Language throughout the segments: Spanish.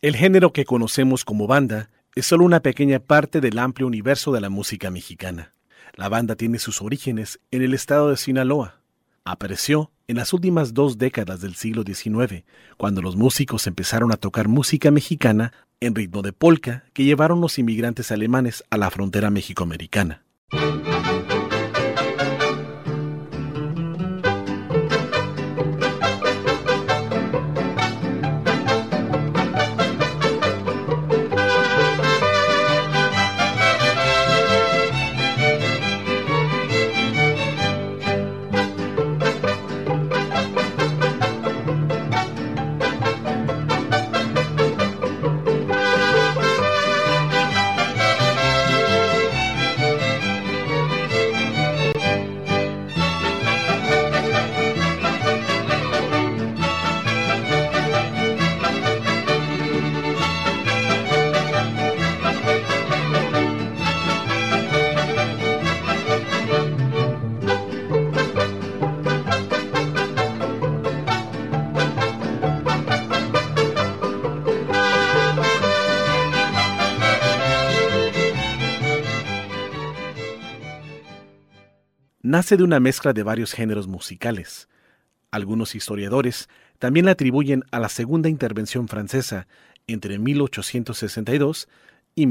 El género que conocemos como banda es solo una pequeña parte del amplio universo de la música mexicana. La banda tiene sus orígenes en el estado de Sinaloa. Apareció en las últimas 2 décadas del siglo XIX, cuando los músicos empezaron a tocar música mexicana en ritmo de polka que llevaron los inmigrantes alemanes a la frontera mexicoamericana. Nace de una mezcla de varios géneros musicales. Algunos historiadores también la atribuyen a la segunda intervención francesa entre 1862 y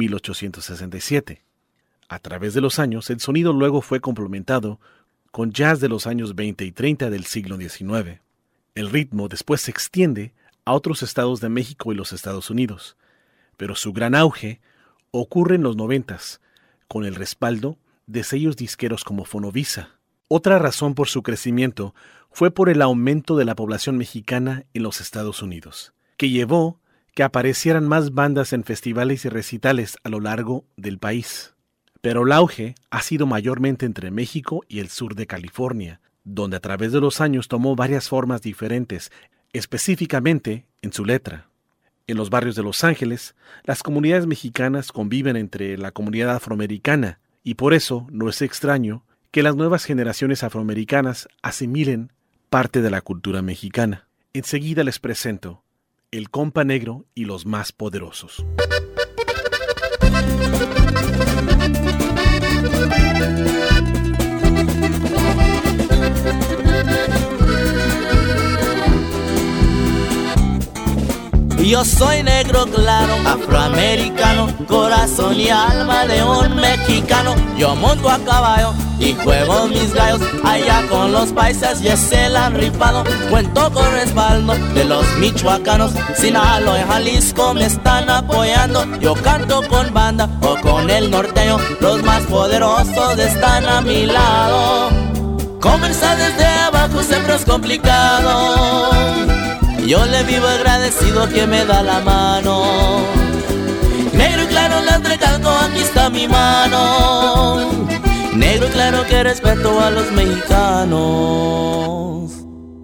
1867. A través de los años, el sonido luego fue complementado con jazz de los años 20 y 30 del siglo XIX. El ritmo después se extiende a otros estados de México y los Estados Unidos, pero su gran auge ocurre en los 90s, con el respaldo de sellos disqueros como Fonovisa. Otra razón por su crecimiento fue por el aumento de la población mexicana en los Estados Unidos, que llevó que aparecieran más bandas en festivales y recitales a lo largo del país. Pero el auge ha sido mayormente entre México y el sur de California, donde a través de los años tomó varias formas diferentes, específicamente en su letra. En los barrios de Los Ángeles, las comunidades mexicanas conviven entre la comunidad afroamericana, y por eso no es extraño que las nuevas generaciones afroamericanas asimilen parte de la cultura mexicana. Enseguida les presento El Compa Negro y los Más Poderosos. Yo soy negro claro, afroamericano, corazón y alma de un mexicano. Yo monto a caballo y juego mis gallos allá con los paisas, ya se la han rifado. Cuento con respaldo de los michoacanos, Sinaloa y Jalisco me están apoyando. Yo canto con banda o con el norteño, los más poderosos están a mi lado. Comenzar desde abajo siempre es complicado, yo le vivo agradecido que me da la mano. Negro y claro le entregando, aquí está mi mano. Negro y claro que respeto a los mexicanos.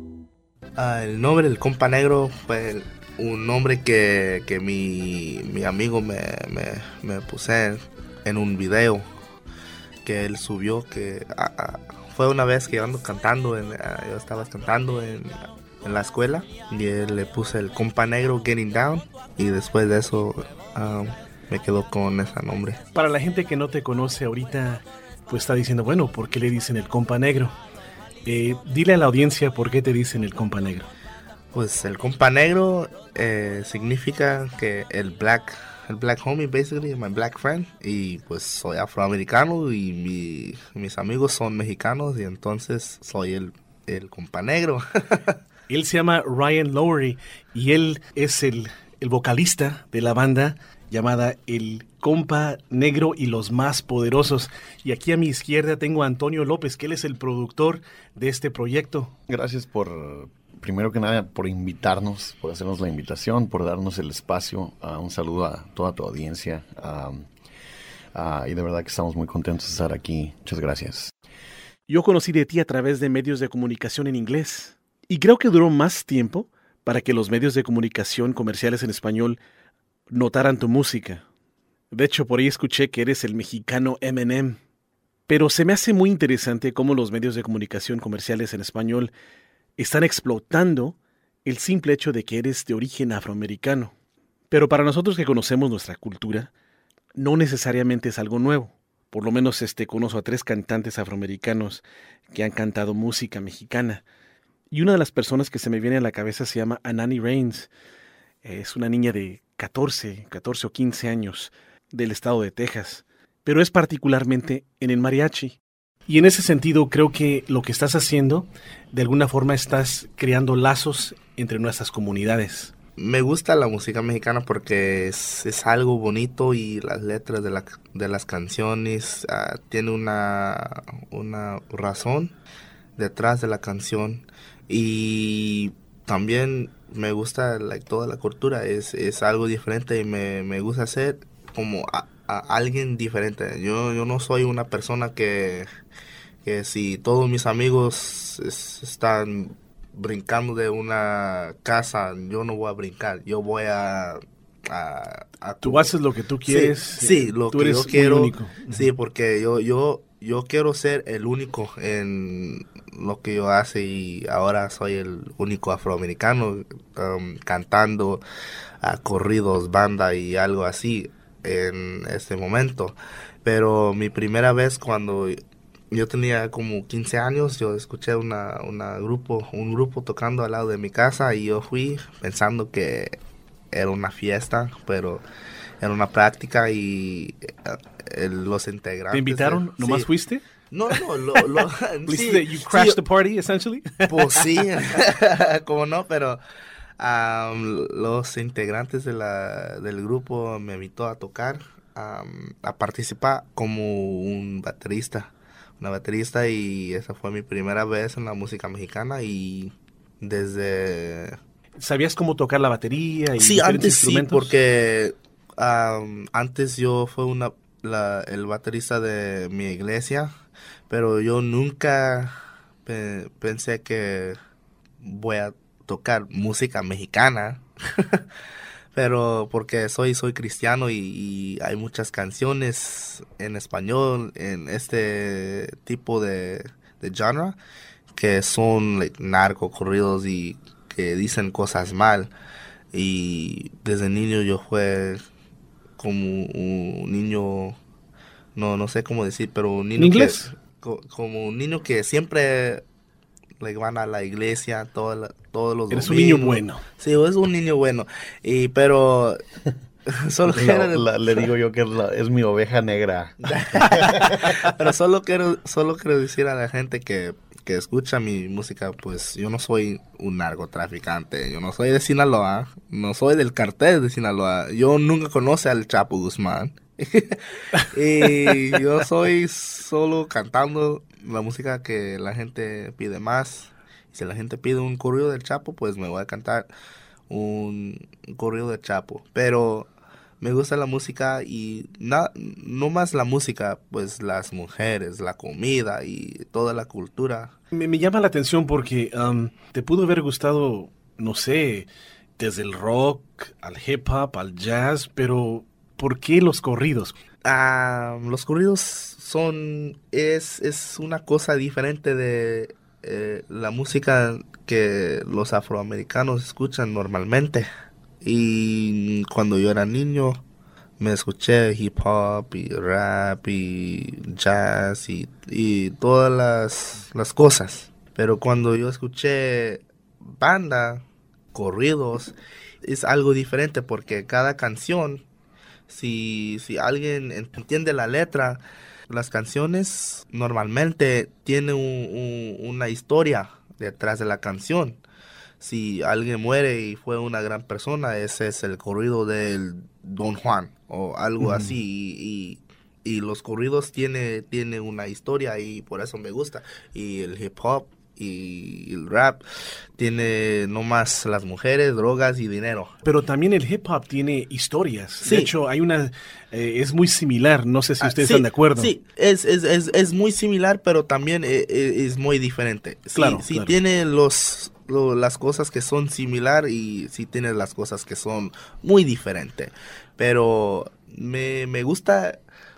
El nombre del Compa Negro fue un nombre que mi amigo me puse en un video que él subió, que fue una vez que yo ando cantando, yo estaba cantando en la escuela y él le puse el Compa Negro Getting Down y después de eso me quedó con ese nombre. Para la gente que no te conoce ahorita, pues está diciendo, bueno, ¿por qué le dicen el Compa Negro? Dile a la audiencia por qué te dicen el Compa Negro. Pues el Compa Negro significa que el black homie, basically, my black friend, y pues soy afroamericano y mis amigos son mexicanos y entonces soy el Compa Negro. Él se llama Ryan Lowery y él es el vocalista de la banda llamada El Compa Negro y los Más Poderosos. Y aquí a mi izquierda tengo a Antonio López, que él es el productor de este proyecto. Gracias primero que nada, por invitarnos, por hacernos la invitación, por darnos el espacio. Un saludo a toda tu audiencia. Y de verdad que estamos muy contentos de estar aquí. Muchas gracias. Yo conocí de ti a través de medios de comunicación en inglés. Y creo que duró más tiempo para que los medios de comunicación comerciales en español notaran tu música. De hecho, por ahí escuché que eres el mexicano Eminem. Pero se me hace muy interesante cómo los medios de comunicación comerciales en español están explotando el simple hecho de que eres de origen afroamericano. Pero para nosotros que conocemos nuestra cultura, no necesariamente es algo nuevo. Por lo menos conozco a 3 cantantes afroamericanos que han cantado música mexicana. Y una de las personas que se me viene a la cabeza se llama Anani Reigns. Es una niña de 14 o 15 años del estado de Texas, pero es particularmente en el mariachi. Y en ese sentido creo que lo que estás haciendo, de alguna forma estás creando lazos entre nuestras comunidades. Me gusta la música mexicana porque es algo bonito y las letras de las canciones tiene una razón detrás de la canción. Y también me gusta toda la cultura, es algo diferente y me gusta ser como a alguien diferente. Yo no soy una persona que si todos mis amigos están brincando de una casa, yo no voy a brincar, yo voy a tú haces lo que tú quieres. Sí, lo tú que eres yo quiero. único. Sí, porque yo quiero ser el único en lo que yo hace y ahora soy el único afroamericano cantando corridos, banda y algo así en este momento. Pero mi primera vez cuando yo tenía como 15 años, yo escuché un grupo tocando al lado de mi casa y yo fui pensando que era una fiesta, pero era una práctica y los integrantes... ¿Te invitaron? ¿Nomás fuiste? No, sí, You crashed the party, essentially? Pues sí, como no, pero los integrantes del grupo me invitó a tocar, a participar como una baterista y esa fue mi primera vez en la música mexicana y desde... ¿Sabías cómo tocar la batería y sí, diferentes antes instrumentos? Sí, porque antes yo fui el baterista de mi iglesia, pero yo nunca pensé que voy a tocar música mexicana. Pero porque soy cristiano y hay muchas canciones en español en este tipo de genre que son narco corridos y que dicen cosas mal. Y desde niño yo fue como un niño, no sé cómo decir, pero un niño... ¿En inglés? Como un niño que siempre van a la iglesia todos los domingos. Eres un niño bueno. Sí, es un niño bueno. Pero solo le digo yo que es mi oveja negra. Pero solo quiero decir a la gente que escucha mi música, pues yo no soy un narcotraficante, yo no soy de Sinaloa, no soy del cartel de Sinaloa, yo nunca conocí al Chapo Guzmán. Y yo soy solo cantando la música que la gente pide más. Si la gente pide un corrido del Chapo, pues me voy a cantar un corrido del Chapo. Pero me gusta la música y no más la música, pues las mujeres, la comida y toda la cultura. Me llama la atención porque te pudo haber gustado, no sé, desde el rock al hip hop, al jazz, pero ¿por qué los corridos? Los corridos es una cosa diferente de la música que los afroamericanos escuchan normalmente. Y cuando yo era niño me escuché hip hop y rap y jazz y todas las cosas. Pero cuando yo escuché banda, corridos, es algo diferente porque cada canción, si alguien entiende la letra, las canciones normalmente tienen una historia detrás de la canción. Si alguien muere y fue una gran persona, ese es el corrido del Don Juan o algo así. Y los corridos tiene una historia y por eso me gusta. Y el hip hop y el rap tiene no más las mujeres, drogas y dinero. Pero también el hip hop tiene historias. Sí. De hecho, hay es muy similar. No sé si ustedes están de acuerdo. Sí, es muy similar, pero también es muy diferente. Claro, sí, claro. Tiene las cosas que son similar y sí tiene las cosas que son muy diferentes. Pero me gusta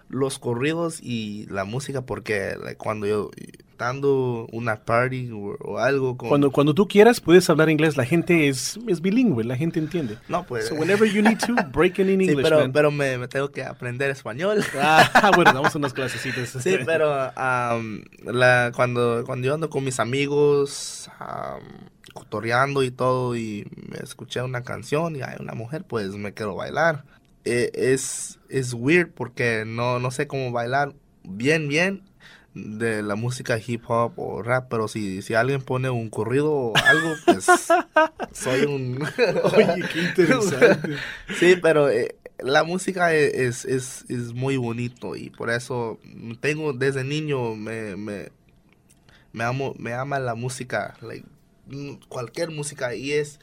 los corridos y la música porque like, cuando yo dando una party o algo cuando tú quieras puedes hablar inglés, la gente es bilingüe, la gente entiende. No, pues so whenever you need to break in English, sí, man. pero me tengo que aprender español. Bueno, damos unas clasecitas. Sí, pero cuando yo ando con mis amigos cotorreando y todo y me escuché una canción y hay una mujer, pues me quiero bailar. Es weird porque no sé cómo bailar bien de la música hip hop o rap, pero si alguien pone un corrido o algo, pues soy un... Oye, qué interesante. Sí, pero la música es muy bonito y por eso tengo desde niño me ama la música, like, cualquier música y es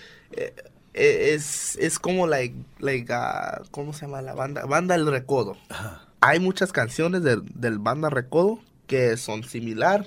como ¿cómo se llama la banda? Banda El Recodo. Ajá. Hay muchas canciones del Banda Recodo que son similar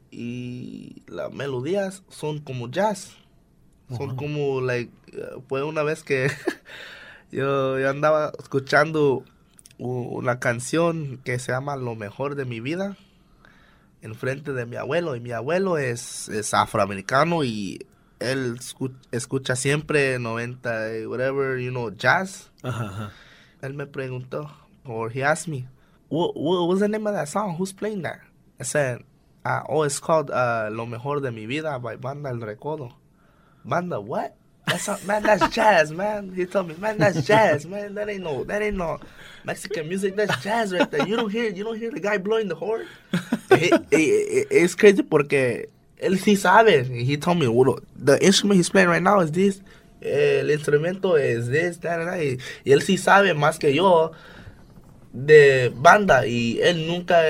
y las melodías son como jazz. Son como fue una vez que yo andaba escuchando una canción que se llama Lo Mejor de Mi Vida enfrente de mi abuelo y mi abuelo es afroamericano y él escucha siempre 90 whatever, jazz. Ajá. Él me preguntó, or he asked me, what was the name of that song? Who's playing that? I said, it's called Lo Mejor de Mi Vida by Banda El Recodo. Banda what? That's jazz, man. He told me, man, that's jazz, man. That ain't no Mexican music. That's jazz right there. You don't hear the guy blowing the horn. It's crazy porque él sí sabe. He told me, well, the instrument he's playing right now is this. El instrumento es this, that, and that. Y él sí sabe más que yo de banda. Y él nunca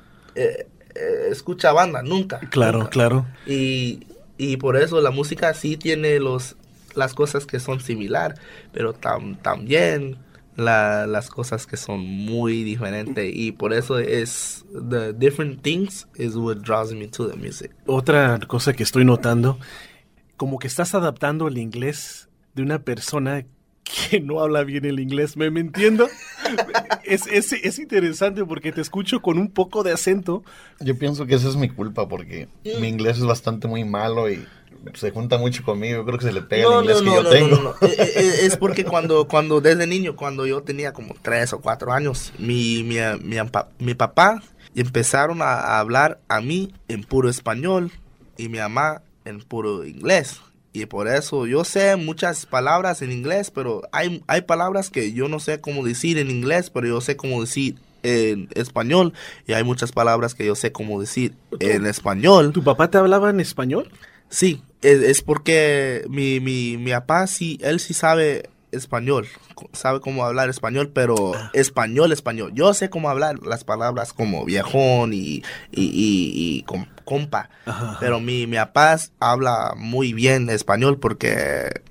escucha banda, nunca. Claro, nunca. Claro. Y por eso la música sí tiene las cosas que son similar, pero también las cosas que son muy diferentes y por eso es the different things is what draws me to the music. Otra cosa que estoy notando, como que estás adaptando el inglés de una persona que no habla bien el inglés, ¿me entiendo? es interesante porque te escucho con un poco de acento. Yo pienso que esa es mi culpa porque mi inglés es bastante muy malo y se junta mucho conmigo. Yo creo que se le pega el inglés que yo tengo. No. Es porque cuando desde niño, cuando yo tenía como 3 o 4 años, mi papá empezaron a hablar a mí en puro español y mi mamá en puro inglés. Y por eso yo sé muchas palabras en inglés, pero hay palabras que yo no sé cómo decir en inglés, pero yo sé cómo decir en español. Y hay muchas palabras que yo sé cómo decir en español. ¿Tu papá te hablaba en español? Sí, es porque mi papá sí, él sí sabe español, sabe cómo hablar español, pero español. Yo sé cómo hablar las palabras como viejón y compa, ajá. Pero mi papá habla muy bien español porque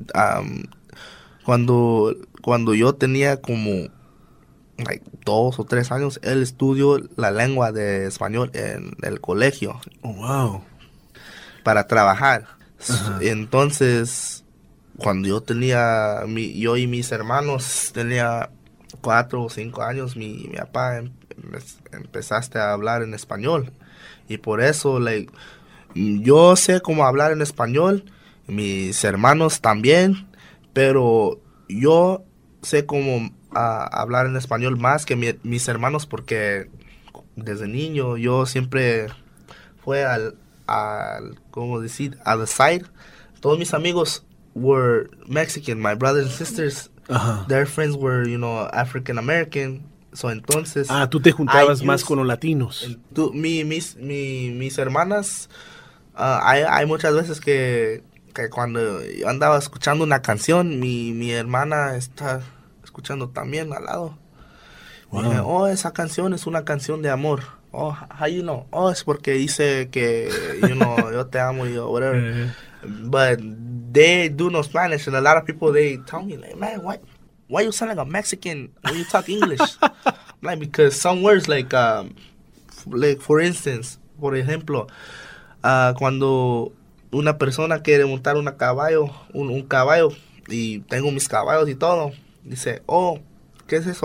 cuando yo tenía como 2 o 3 años, él estudió la lengua de español en el colegio. Oh, wow. Para trabajar. Ajá. Entonces, cuando yo y mis hermanos tenía 4 o 5 años, mi papá empezaste a hablar en español. Y por eso, yo sé cómo hablar en español, mis hermanos también, pero yo sé cómo hablar en español más que mis hermanos porque desde niño yo siempre fue ¿cómo decir? A the side. Todos mis amigos were Mexican. My brothers and sisters, their friends were, African American. So entonces. Tú te juntabas más con los latinos. Mis hermanas, hay muchas veces que cuando yo andaba escuchando una canción, mi hermana está escuchando también al lado. Wow. Y dije, esa canción es una canción de amor. How you know? Es porque dice que, yo te amo y whatever. But they do no Spanish, and a lot of people, they tell me, man, why you sound like a Mexican when you talk English? Because some words, for instance, por ejemplo, cuando una persona quiere montar un caballo, y tengo mis caballos y todo, dice, ¿qué es eso?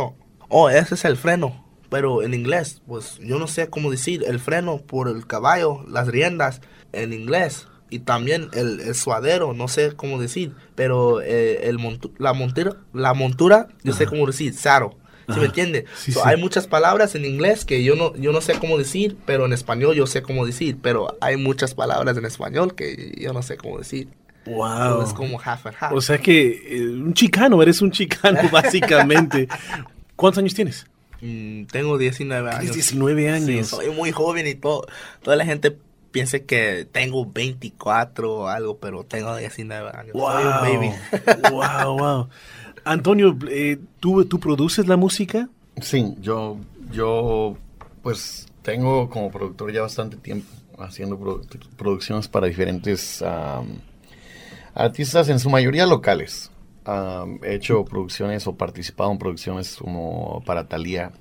oh, ese es el freno. Pero en inglés, pues yo no sé cómo decir el freno por el caballo, las riendas en inglés. Y también el suadero, no sé cómo decir. Pero la montura, yo sé cómo decir, saddle. ¿Sí me entiende? Sí, So, sí. hay muchas palabras en inglés que yo no sé cómo decir, pero en español yo sé cómo decir. Pero hay muchas palabras en español que yo no sé cómo decir. So, Wow. es como half and half. O sea que eres un chicano básicamente. ¿Cuántos años tienes? Tengo 19 años. Tienes 19 años. Sí, soy muy joven y toda la gente piensa que tengo 24 o algo, pero tengo 19 años. Soy un baby. Wow, wow. Antonio, ¿tú produces la música? Sí, yo pues tengo como productor ya bastante tiempo haciendo producciones para diferentes artistas, en su mayoría locales. He hecho producciones o participado en producciones como para Thalía.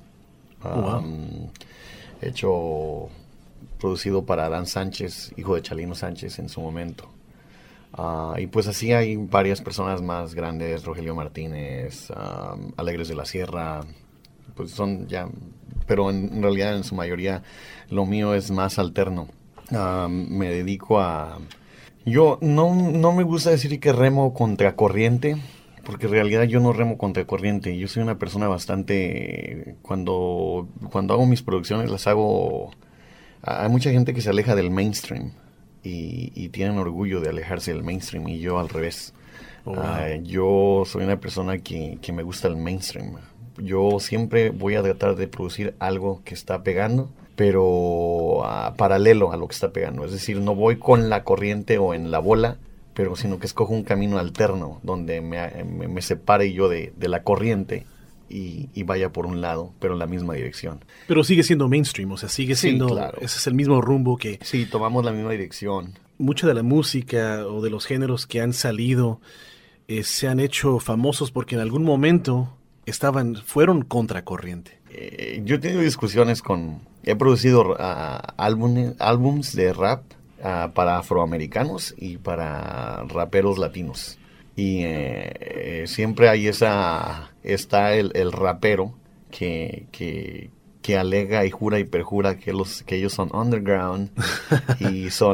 He producido para Adán Sánchez, hijo de Chalino Sánchez en su momento. Y pues así hay varias personas más grandes, Rogelio Martínez, Alegres de la Sierra, pues son ya, pero en realidad en su mayoría lo mío es más alterno. Me dedico yo no me gusta decir que remo contracorriente, porque en realidad yo no remo contracorriente. Yo soy una persona bastante, cuando hago mis producciones las hago, hay mucha gente que se aleja del mainstream. Y tienen orgullo de alejarse del mainstream, y yo al revés. Yo soy una persona que me gusta el mainstream. Yo siempre voy a tratar de producir algo que está pegando, pero paralelo a lo que está pegando. Es decir, no voy con la corriente o en la bola, pero sino que escojo un camino alterno donde me separe yo de la corriente y vaya por un lado, pero en la misma dirección. Pero sigue siendo mainstream, o sea, sigue siendo, claro. Ese es el mismo rumbo que Sí, tomamos la misma dirección. mucha de la música o de los géneros que han salido se han hecho famosos porque en algún momento fueron contracorriente. Yo he tenido discusiones he producido álbums de rap para afroamericanos y para raperos latinos. Y siempre hay está el rapero que alega y jura y perjura que ellos son underground y son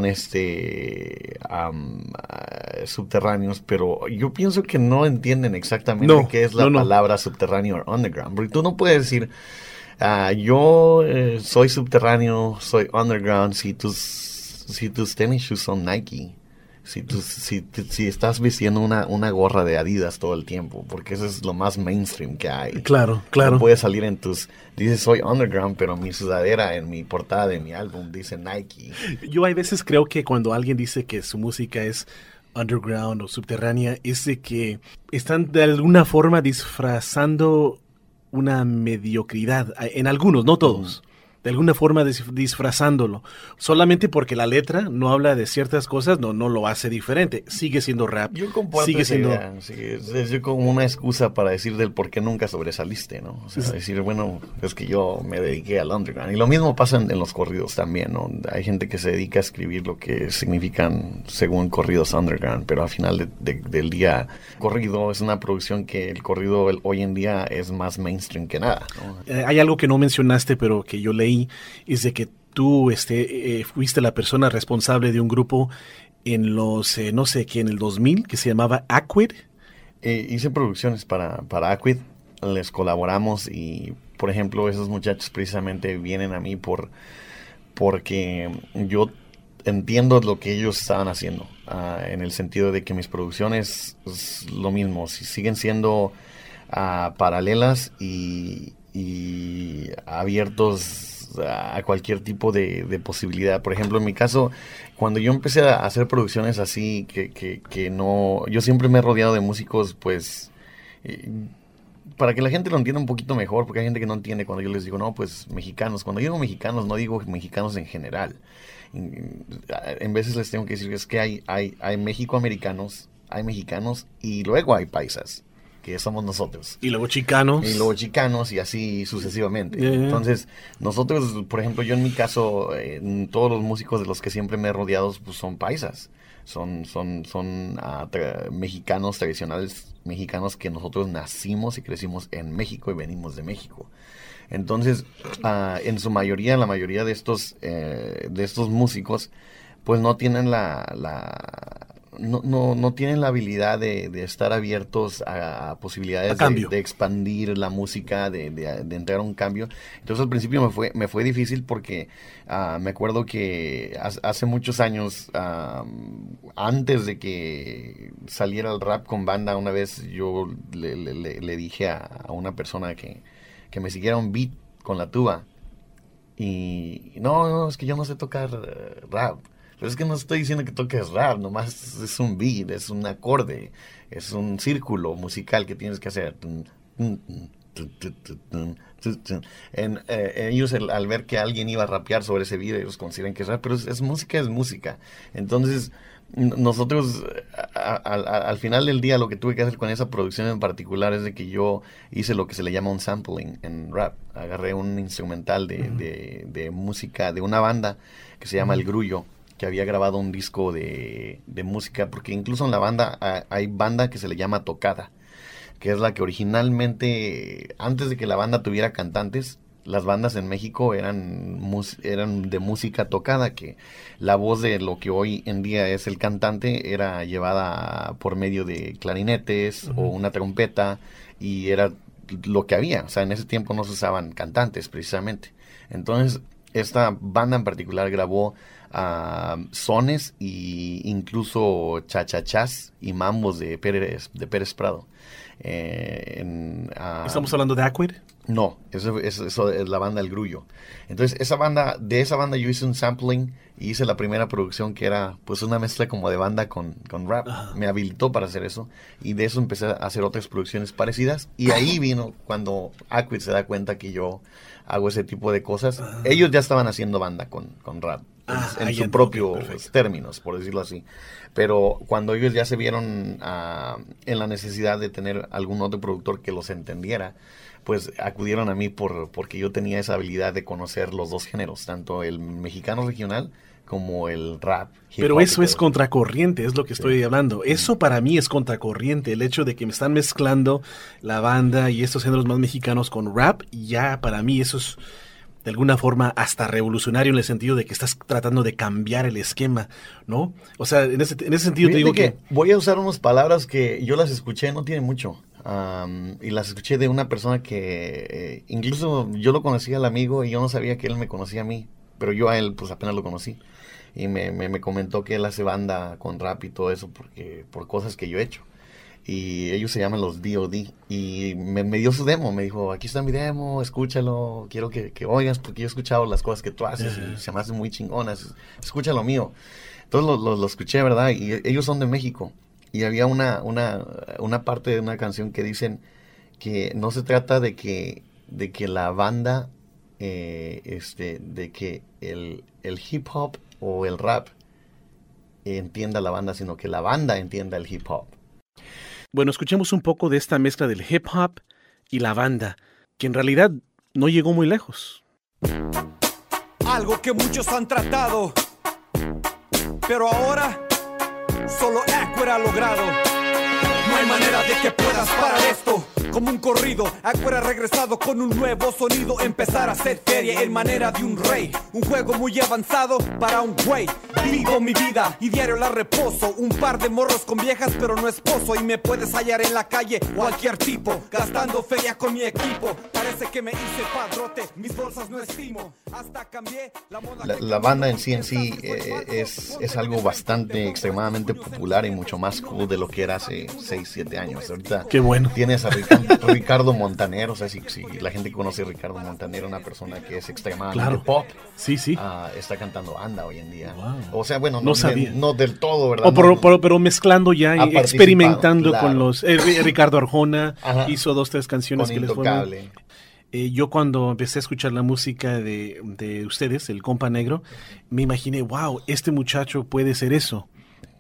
subterráneos, pero yo pienso que no entienden exactamente qué es la palabra subterráneo o underground, porque tú no puedes decir yo soy subterráneo, soy underground si tus tenis shoes son Nike. Si estás vistiendo una gorra de Adidas todo el tiempo, porque eso es lo más mainstream que hay. Claro. No puedes salir dices soy underground, pero mi sudadera en mi portada de mi álbum dice Nike. Yo hay veces creo que cuando alguien dice que su música es underground o subterránea, es de que están de alguna forma disfrazando una mediocridad, en algunos, no todos. De alguna forma disfrazándolo. Solamente porque la letra no habla de ciertas cosas, no lo hace diferente. Sigue siendo rap. Yo comparto sigue siendo idea. Sí, es como una excusa para decir del por qué nunca sobresaliste, ¿no? O sea, decir, bueno, es que yo me dediqué al underground. Y lo mismo pasa en los corridos también, ¿no? Hay gente que se dedica a escribir lo que significan según corridos underground, pero al final del día, corrido es una producción que el corrido hoy en día es más mainstream que nada, ¿no? Hay algo que no mencionaste, pero que yo leí, es de que tú fuiste la persona responsable de un grupo en los, no sé qué, en el 2000, que se llamaba Aquid. Hice producciones para Aquid, les colaboramos y, por ejemplo, esos muchachos precisamente vienen a mí porque yo entiendo lo que ellos estaban haciendo, en el sentido de que mis producciones es lo mismo, siguen siendo paralelas y abiertos a cualquier tipo de posibilidad. Por ejemplo, en mi caso, cuando yo empecé a hacer producciones así, que no, yo siempre me he rodeado de músicos, pues, para que la gente lo entienda un poquito mejor, porque hay gente que no entiende cuando yo les digo, no, pues, mexicanos. Cuando digo mexicanos, no digo mexicanos en general. En veces les tengo que decir que es que hay mexicoamericanos, hay mexicanos y luego hay paisas. que somos nosotros. Y luego chicanos. Y luego chicanos y así sucesivamente. Entonces, nosotros, por ejemplo, yo en mi caso, todos los músicos de los que siempre me he rodeado pues, son paisas. Son mexicanos tradicionales, mexicanos que nosotros nacimos y crecimos en México y venimos de México. Entonces, en su mayoría, la mayoría de estos músicos, pues no tienen no tienen la habilidad de estar abiertos a posibilidades de expandir la música, de entrar a un cambio. Entonces al principio me fue difícil porque me acuerdo que hace muchos años, antes de que saliera el rap con banda, una vez yo le dije a una persona que me siguiera un beat con la tuba. Y no, es que yo no sé tocar rap. Pero es que no estoy diciendo que toques rap, nomás es un beat, es un acorde, es un círculo musical que tienes que hacer. Ellos al ver que alguien iba a rapear sobre ese beat, ellos consideran que es rap, pero es música. Entonces, nosotros, al final del día, lo que tuve que hacer con esa producción en particular es de que yo hice lo que se le llama un sampling en rap. Agarré un instrumental de música de una banda que se llama El Grullo, que había grabado un disco de música, porque incluso en la banda hay banda que se le llama tocada, que es la que originalmente, antes de que la banda tuviera cantantes, las bandas en México eran de música tocada, que la voz de lo que hoy en día es el cantante era llevada por medio de clarinetes o una trompeta, y era lo que había. O sea, en ese tiempo no se usaban cantantes precisamente. Entonces, esta banda en particular grabó sones e incluso chachachás y mambos de Pérez Prado. ¿Estamos hablando de Aquid? No, eso es la banda El Grullo. Entonces, de esa banda yo hice un sampling y hice la primera producción, que era pues una mezcla como de banda con rap. Me habilitó para hacer eso, y de eso empecé a hacer otras producciones parecidas, y ahí vino cuando Aquid se da cuenta que yo hago ese tipo de cosas. Ellos ya estaban haciendo banda con rap, en sus propios términos, por decirlo así. Pero cuando ellos ya se vieron en la necesidad de tener algún otro productor que los entendiera, pues acudieron a mí porque yo tenía esa habilidad de conocer los dos géneros, tanto el mexicano regional como el rap. Pero eso es contracorriente, es lo que estoy hablando. Eso para mí es contracorriente, el hecho de que me están mezclando la banda y estos géneros más mexicanos con rap, ya para mí eso es de alguna forma hasta revolucionario, en el sentido de que estás tratando de cambiar el esquema, ¿no? O sea, en ese sentido te digo que voy a usar unas palabras que yo las escuché no tiene mucho, y las escuché de una persona que incluso yo lo conocía al amigo y yo no sabía que él me conocía a mí, pero yo a él pues apenas lo conocí, y me comentó que él hace banda con rap y todo eso por cosas que yo he hecho. Y ellos se llaman los D.O.D. Y me dio su demo, me dijo, aquí está mi demo, escúchalo, quiero que oigas, porque yo he escuchado las cosas que tú haces y se me hacen muy chingonas, escucha lo mío. Entonces lo escuché, ¿verdad? Y ellos son de México. Y había una parte de una canción que dicen que no se trata de que la banda, de que el hip hop o el rap entienda la banda, sino que la banda entienda el hip hop. Bueno, escuchemos un poco de esta mezcla del hip hop y la banda, que en realidad no llegó muy lejos. Algo que muchos han tratado, pero ahora solo Aquid ha logrado. No hay manera de que puedas parar esto. Como un corrido, Aquid ha regresado con un nuevo sonido. Empezar a hacer feria en manera de un rey. Un juego muy avanzado para un güey. Vivo mi vida y diario la reposo. Un par de morros con viejas pero no esposo. Y me puedes hallar en la calle cualquier tipo, gastando feria con mi equipo. Parece que me hice padrote, mis bolsas no estimo. Hasta cambié la moda. La banda en sí es algo bastante, extremadamente popular y mucho más cool de lo que era hace 6-7 años. Ahorita qué bueno. Tienes a Ricardo Montaner, o sea, si la gente conoce a Ricardo Montaner, una persona que es extremadamente pop. Sí. Está cantando banda hoy en día. Wow. O sea, bueno, no sabía. No del todo, ¿verdad? Pero mezclando ya y experimentando con los... Ricardo Arjona hizo 2-3 canciones con que Intocable. Les fueron... yo cuando empecé a escuchar la música de ustedes, el Compa Negro, me imaginé, wow, este muchacho puede ser eso.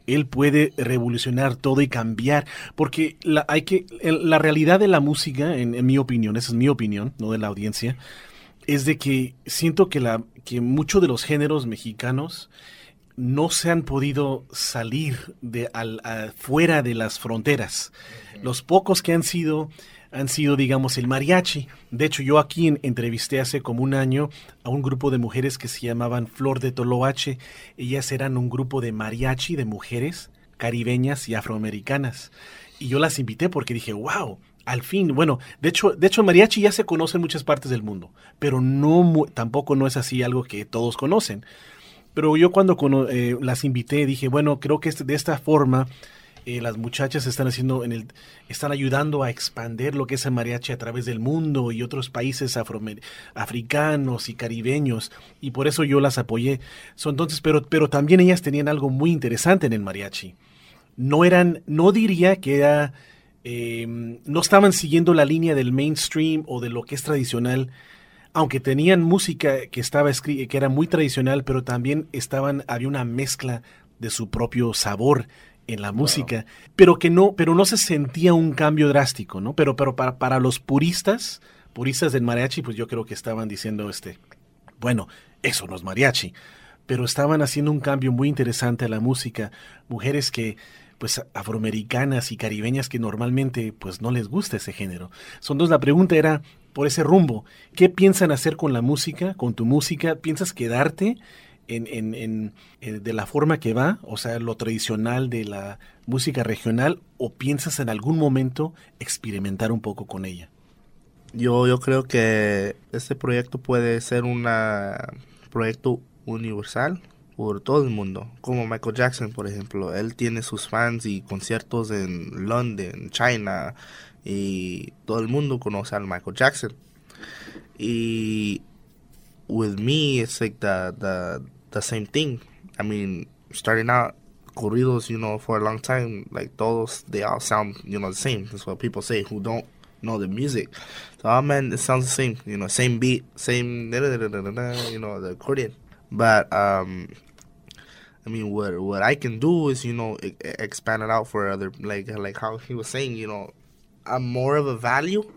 él puede revolucionar todo y cambiar, porque la realidad de la música, en mi opinión, esa es mi opinión, no de la audiencia, es de que siento que muchos de los géneros mexicanos no se han podido salir fuera de las fronteras. Los pocos que han sido, digamos, el mariachi. De hecho, yo aquí entrevisté hace como un año a un grupo de mujeres que se llamaban Flor de Toloache. Ellas eran un grupo de mariachi de mujeres caribeñas y afroamericanas. Y yo las invité porque dije, wow, al fin. Bueno, de hecho el mariachi ya se conoce en muchas partes del mundo, pero tampoco no es así algo que todos conocen. Pero yo cuando las invité dije, bueno, creo que de esta forma las muchachas están ayudando a expandir lo que es el mariachi a través del mundo y otros países africanos y caribeños, y por eso yo las apoyé. Entonces, pero también ellas tenían algo muy interesante en el mariachi. No diría que era, no estaban siguiendo la línea del mainstream o de lo que es tradicional, aunque tenían música que era muy tradicional, pero también había una mezcla de su propio sabor en la música, pero no se sentía un cambio drástico, ¿no? Pero para los puristas del mariachi, pues yo creo que estaban diciendo, bueno, eso no es mariachi, pero estaban haciendo un cambio muy interesante a la música. Mujeres pues afroamericanas y caribeñas que normalmente pues no les gusta ese género. Entonces la pregunta era por ese rumbo. ¿Qué piensan hacer con la música, con tu música? ¿Piensas quedarte de la forma que va, o sea, lo tradicional de la música regional, o piensas en algún momento experimentar un poco con ella? Yo creo que este proyecto puede ser un proyecto universal por todo el mundo, como Michael Jackson, por ejemplo. Él tiene sus fans y conciertos en London, China, y todo el mundo conoce a Michael Jackson. Y with me, it's like the same thing. I mean, starting out corridos, for a long time, like todos, they all sound, the same. That's what people say who don't know the music. So, man, it sounds the same, same beat, same, the accordion. But, I mean, what I can do is, expand it out for other, like how he was saying, I'm more of a value.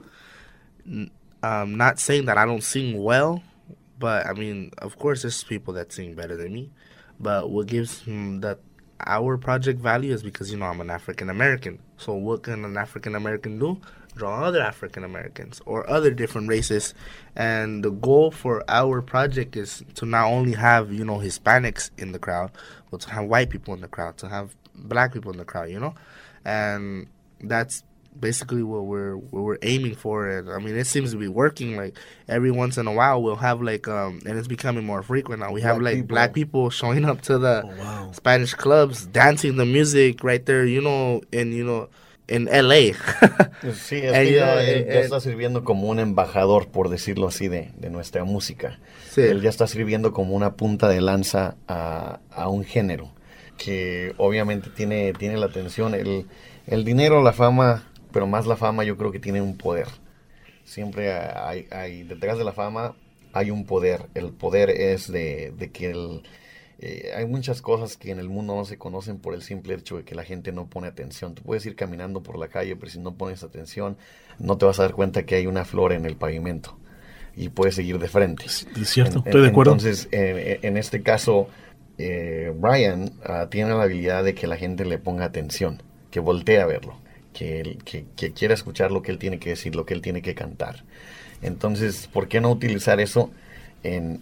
Not saying that I don't sing well, but I mean, of course, there's people that sing better than me. But what gives our project value is because, I'm an African American. So what can an African American do? Draw other African Americans or other different races. And the goal for our project is to not only have, Hispanics in the crowd, but to have white people in the crowd, to have black people in the crowd, And that's basically what we're aiming for. And I mean, it seems to be working. Like every once in a while we'll have and it's becoming more frequent now, we have black people showing up to the Spanish clubs, dancing the music right there, en LA. Sí, él ya está sirviendo como un embajador, por decirlo así, de nuestra música. Sí. Él ya está sirviendo como una punta de lanza a un género que obviamente tiene la atención, el dinero, la fama, pero más la fama. Yo creo que tiene un poder. Siempre hay detrás de la fama hay un poder. El poder es de que hay muchas cosas que en el mundo no se conocen por el simple hecho de que la gente no pone atención. Tú puedes ir caminando por la calle, pero si no pones atención, no te vas a dar cuenta que hay una flor en el pavimento y puedes seguir de frente. Es cierto, estoy de acuerdo. Entonces, en este caso, Brian tiene la habilidad de que la gente le ponga atención, que voltee a verlo, que quiera escuchar lo que él tiene que decir, lo que él tiene que cantar. Entonces, ¿por qué no utilizar eso en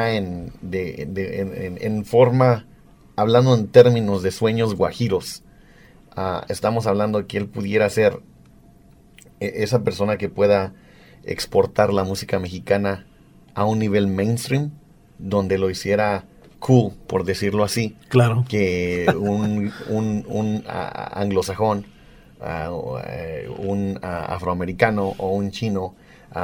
forma, hablando en términos de sueños guajiros? Estamos hablando de que él pudiera ser esa persona que pueda exportar la música mexicana a un nivel mainstream, donde lo hiciera cool, por decirlo así. Claro. Que un anglosajón, un afroamericano o un chino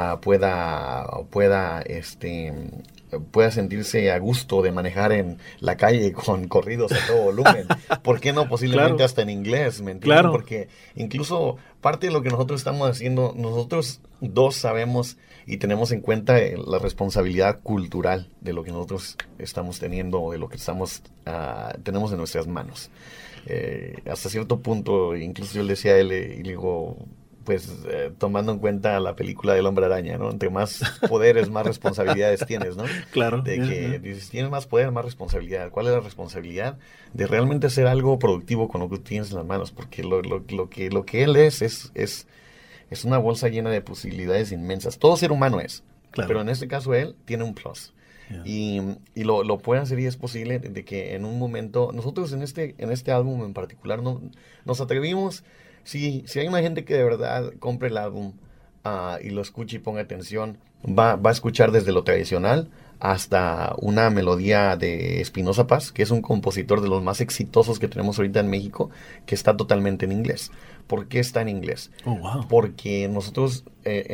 pueda sentirse a gusto de manejar en la calle con corridos a todo volumen. ¿Por qué no? Posiblemente claro, hasta en inglés, ¿me entiendes? Claro. Porque incluso parte de lo que nosotros estamos haciendo, nosotros dos sabemos y tenemos en cuenta la responsabilidad cultural de lo que nosotros estamos teniendo, de lo que tenemos en nuestras manos. hasta cierto punto, incluso yo le decía a él, y le digo, pues tomando en cuenta la película del Hombre Araña, ¿no? Entre más poderes, más responsabilidades tienes, ¿no? Claro. De que dices, tienes más poder, más responsabilidad. ¿Cuál es la responsabilidad? De realmente hacer algo productivo con lo que tienes en las manos, porque lo que él es una bolsa llena de posibilidades inmensas. Todo ser humano es, claro. Pero en este caso él tiene un plus. Yeah. Y lo puede hacer, y es posible de que en un momento, nosotros en este álbum en particular nos atrevimos. Si hay una gente que de verdad compre el álbum y lo escuche y ponga atención, va a escuchar desde lo tradicional hasta una melodía de Espinoza Paz, que es un compositor de los más exitosos que tenemos ahorita en México, que está totalmente en inglés. ¿Por qué está en inglés? Oh, wow. Porque nosotros,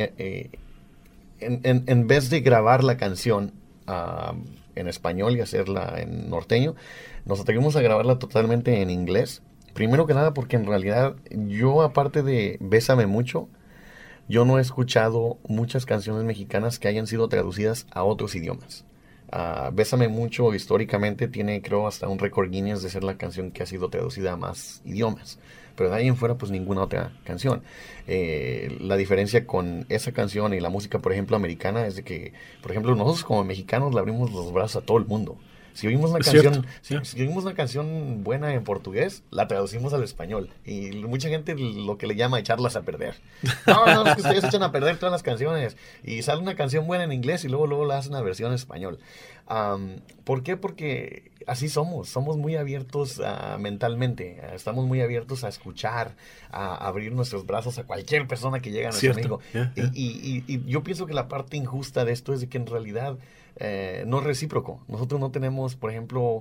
en vez de grabar la canción en español y hacerla en norteño, nos atrevimos a grabarla totalmente en inglés. Primero que nada porque en realidad yo, aparte de Bésame Mucho, yo no he escuchado muchas canciones mexicanas que hayan sido traducidas a otros idiomas. Bésame Mucho históricamente tiene, creo, hasta un récord Guinness de ser la canción que ha sido traducida a más idiomas. Pero de ahí en fuera, pues ninguna otra canción. La diferencia con esa canción y la música, por ejemplo, americana, es de que, por ejemplo, nosotros como mexicanos le abrimos los brazos a todo el mundo. Si oímos una canción buena en portugués, la traducimos al español. Y mucha gente lo que le llama echarlas a perder. No, es que ustedes echan a perder todas las canciones. Y sale una canción buena en inglés y luego la hacen una versión en español. ¿Por qué? Porque así somos muy abiertos mentalmente. Estamos muy abiertos a escuchar, a abrir nuestros brazos a cualquier persona que llegue a nuestro amigo. Y yo pienso que la parte injusta de esto es de que en realidad no es recíproco. Nosotros no tenemos, por ejemplo,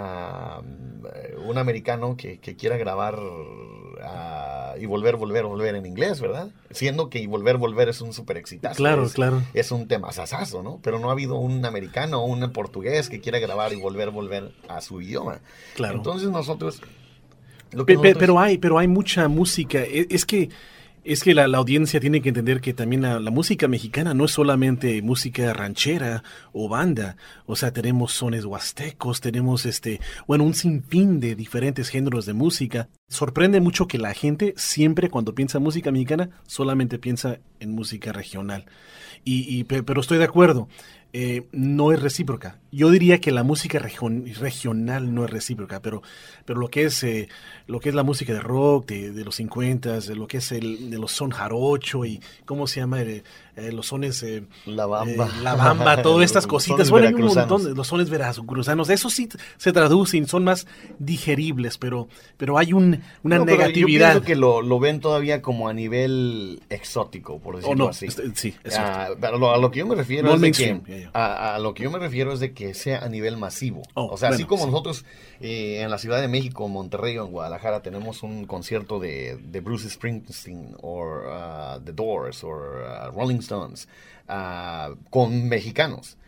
un americano que quiera grabar y volver en inglés, ¿verdad? Siendo que volver es un súper exitazo. Claro. Es un tema sasazo, ¿no? Pero no ha habido un americano o un portugués que quiera grabar y volver a su idioma. Claro. Entonces nosotros... Pero hay mucha música. Es que la audiencia tiene que entender que también la música mexicana no es solamente música ranchera o banda. O sea, tenemos sones huastecos, tenemos un sinfín de diferentes géneros de música. Sorprende mucho que la gente siempre cuando piensa en música mexicana solamente piensa en música regional. Pero estoy de acuerdo. No es recíproca. Yo diría que la música regional no es recíproca, pero lo que es la música de rock de los 50s, lo que es de los son jarocho y cómo se llama los sones la bamba, todas estas cositas. Bueno, hay un montón de los sones veracruzanos. Eso sí se traducen, son más digeribles, pero hay una negatividad. Yo pienso que lo ven todavía como a nivel exótico, por decirlo así. Sí, es cierto. Pero a lo que yo me refiero no es mainstream, a lo que yo me refiero es de que sea a nivel masivo. O sea, así como nosotros en la Ciudad de México, Monterrey o en Guadalajara tenemos un concierto de Bruce Springsteen o The Doors o Rolling Stones con mexicanos.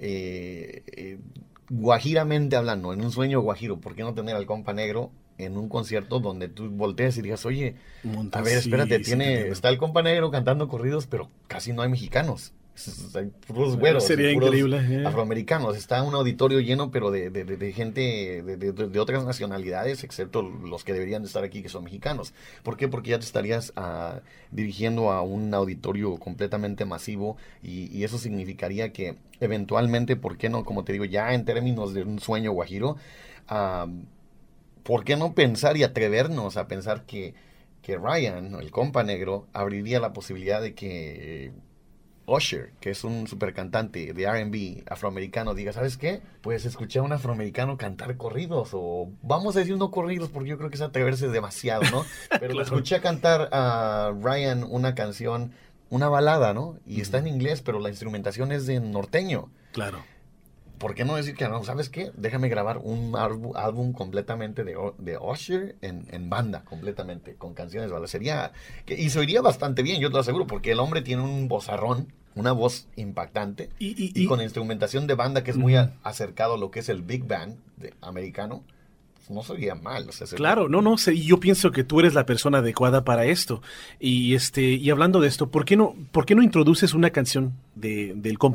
Guajiramente hablando, en un sueño guajiro, ¿por qué no tener al compa negro en un concierto donde tú volteas y digas, oye, a ver, espérate, está el compa negro cantando corridos, pero casi no hay mexicanos? Hay puros güeros, sería puros increíble, afroamericanos. Está un auditorio lleno, pero de gente de otras nacionalidades, excepto los que deberían de estar aquí, que son mexicanos. ¿Por qué? Porque ya te estarías dirigiendo a un auditorio completamente masivo y eso significaría que eventualmente, ¿por qué no? Como te digo, ya en términos de un sueño guajiro, ¿por qué no pensar y atrevernos a pensar que Ryan, el compa negro, abriría la posibilidad de que Usher, que es un super cantante de R&B afroamericano, diga, ¿sabes qué? Pues escuché a un afroamericano cantar corridos, o vamos a decir no corridos, porque yo creo que es atreverse demasiado, ¿no? Pero lo escuché cantar a Ryan una canción, una balada, ¿no? Y está en inglés, pero la instrumentación es de norteño. Claro. ¿Por qué no decir que no? ¿Sabes qué? Déjame grabar un álbum completamente de Usher en banda, completamente, con canciones de balacería. Y se oiría bastante bien, yo te lo aseguro, porque el hombre tiene un vozarrón, una voz impactante, y con instrumentación de banda que es muy acercado a lo que es el Big Band americano. No se oiría mal. O sea, claro, no, yo pienso que tú eres la persona adecuada para esto. Y hablando de esto, ¿por qué no introduces una canción del compa negro?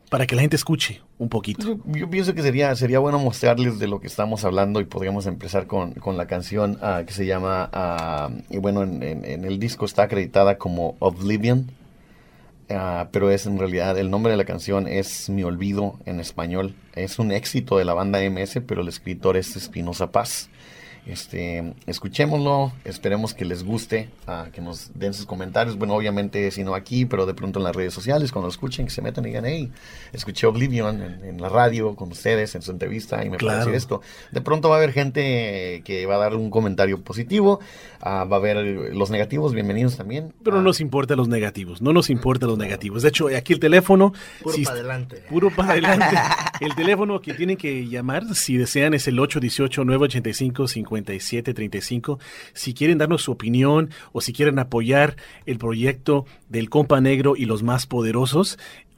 para que la gente escuche un poquito? Yo pienso que sería bueno mostrarles de lo que estamos hablando y podríamos empezar con la canción que se llama, y bueno, en el disco está acreditada como Oblivion, pero es en realidad, el nombre de la canción es Mi Olvido en español. Es un éxito de la banda MS, pero el escritor es Espinosa Paz. Escuchémoslo, esperemos que les guste, que nos den sus comentarios, bueno, obviamente si no aquí, pero de pronto en las redes sociales, cuando lo escuchen, que se metan y digan, hey, escuché Oblivion en la radio con ustedes, en su entrevista, y me pareció esto. De pronto va a haber gente que va a dar un comentario positivo, va a haber los negativos, bienvenidos también. Pero no nos importa los negativos, no nos importa los negativos. De hecho, aquí el teléfono... Puro para adelante. Puro para adelante. El teléfono que tienen que llamar, si desean, es el 818-985-5735. Si quieren darnos su opinión o si quieren apoyar el proyecto del Compa Negro y los más poderosos,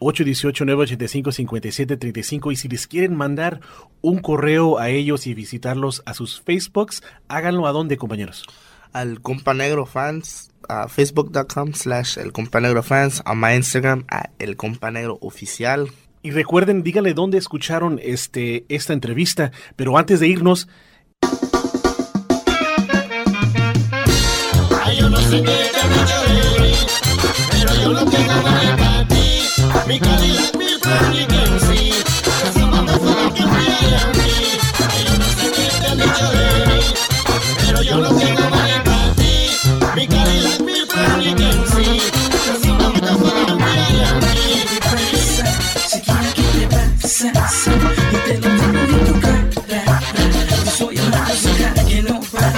818-985-5735. Y si les quieren mandar un correo a ellos y visitarlos a sus Facebooks, háganlo. ¿A dónde, compañeros? Al Compa Negro Fans, a facebook.com/El Compa Negro Fans, a mi Instagram, a El Compa Negro Oficial. Y recuerden, díganle dónde escucharon esta entrevista, pero antes de irnos... Yo no sé qué te ha dicho él, pero yo lo tengo para ti. Mi Cadillac, mi Ferrari, que sí. Esa mamá fue la que me dio a mí. Yo no sé qué te ha dicho él, pero yo lo tengo para ti. Mi Cadillac, mi Ferrari, que sí. Esa mamá fue la que me dio a mí. Si quieres que te pasa, y te lo tengo en tu cara. Yo soy una música que no va.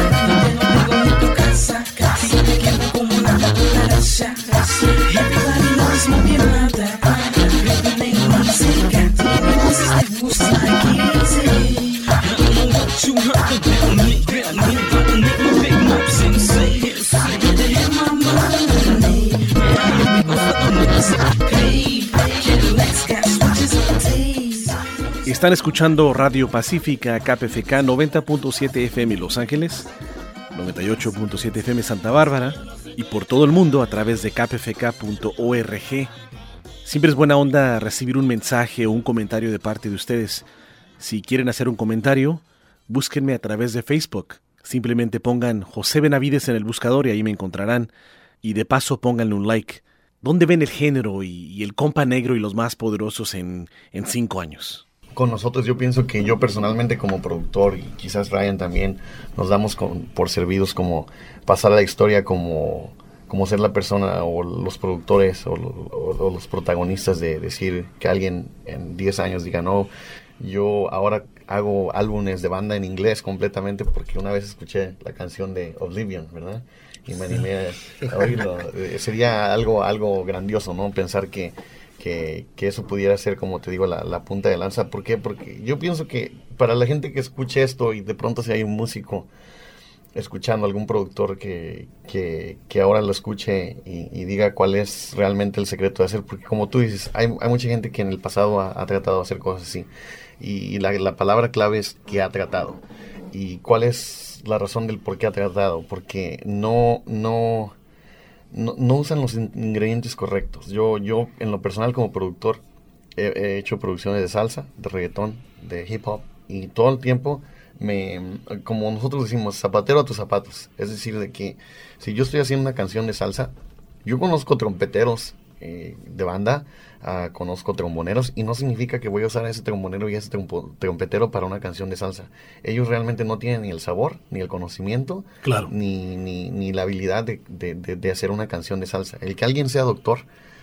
Everybody knows my pirata. People make music. It was like easy. I don't know what you heard about me. Girl, me about to make my big moves and say yes. I get to have my money. Yeah, I'm music. Hey, Cadillacs got switches on taste. Están escuchando Radio Pacífica, KPFK 90.7 FM Los Ángeles, 98.7 FM Santa Bárbara y por todo el mundo a través de kpfk.org. Siempre es buena onda recibir un mensaje o un comentario de parte de ustedes. Si quieren hacer un comentario, búsquenme a través de Facebook. Simplemente pongan José Benavides en el buscador y ahí me encontrarán. Y de paso pónganle un like. ¿Dónde ven el género y el Compa Negro y los más poderosos en 5 años? Con nosotros yo pienso que yo personalmente como productor y quizás Ryan también nos damos por servidos como pasar a la historia como ser la persona o los productores o los protagonistas de decir que alguien en 10 años diga no, yo ahora hago álbumes de banda en inglés completamente porque una vez escuché la canción de Oblivion, ¿verdad? Y me animé a oírlo. Sería algo grandioso, ¿no? Pensar que eso pudiera ser, como te digo, la punta de lanza. ¿Por qué? Porque yo pienso que para la gente que escuche esto y de pronto si hay un músico escuchando, algún productor que ahora lo escuche y diga cuál es realmente el secreto de hacer, porque como tú dices, hay mucha gente que en el pasado ha tratado de hacer cosas así. Y la palabra clave es que ha tratado. ¿Y cuál es la razón del por qué ha tratado? Porque no usan los ingredientes correctos. Yo en lo personal como productor he hecho producciones de salsa, de reggaetón, de hip hop y todo el tiempo como nosotros decimos, zapatero a tus zapatos. Es decir, de que si yo estoy haciendo una canción de salsa, yo conozco trompeteros de banda, conozco tromboneros y no significa que voy a usar a ese trombonero y a ese trompetero para una canción de salsa. Ellos realmente no tienen ni el sabor, ni el conocimiento, claro, ni la habilidad de hacer una canción de salsa. El que alguien sea doctor,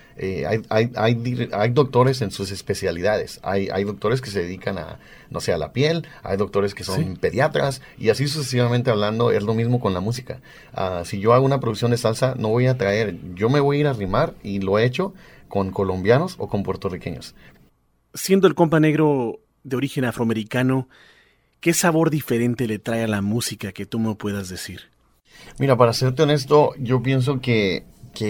hay doctores en sus especialidades. Hay doctores que se dedican a la piel, hay doctores que son pediatras y así sucesivamente hablando. Es lo mismo con la música. Si yo hago una producción de salsa, no voy a yo me voy a ir a rimar, y lo he hecho con colombianos o con puertorriqueños. Siendo el Compa Negro de origen afroamericano, ¿qué sabor diferente le trae a la música que tú me puedas decir? Mira, para serte honesto, yo pienso que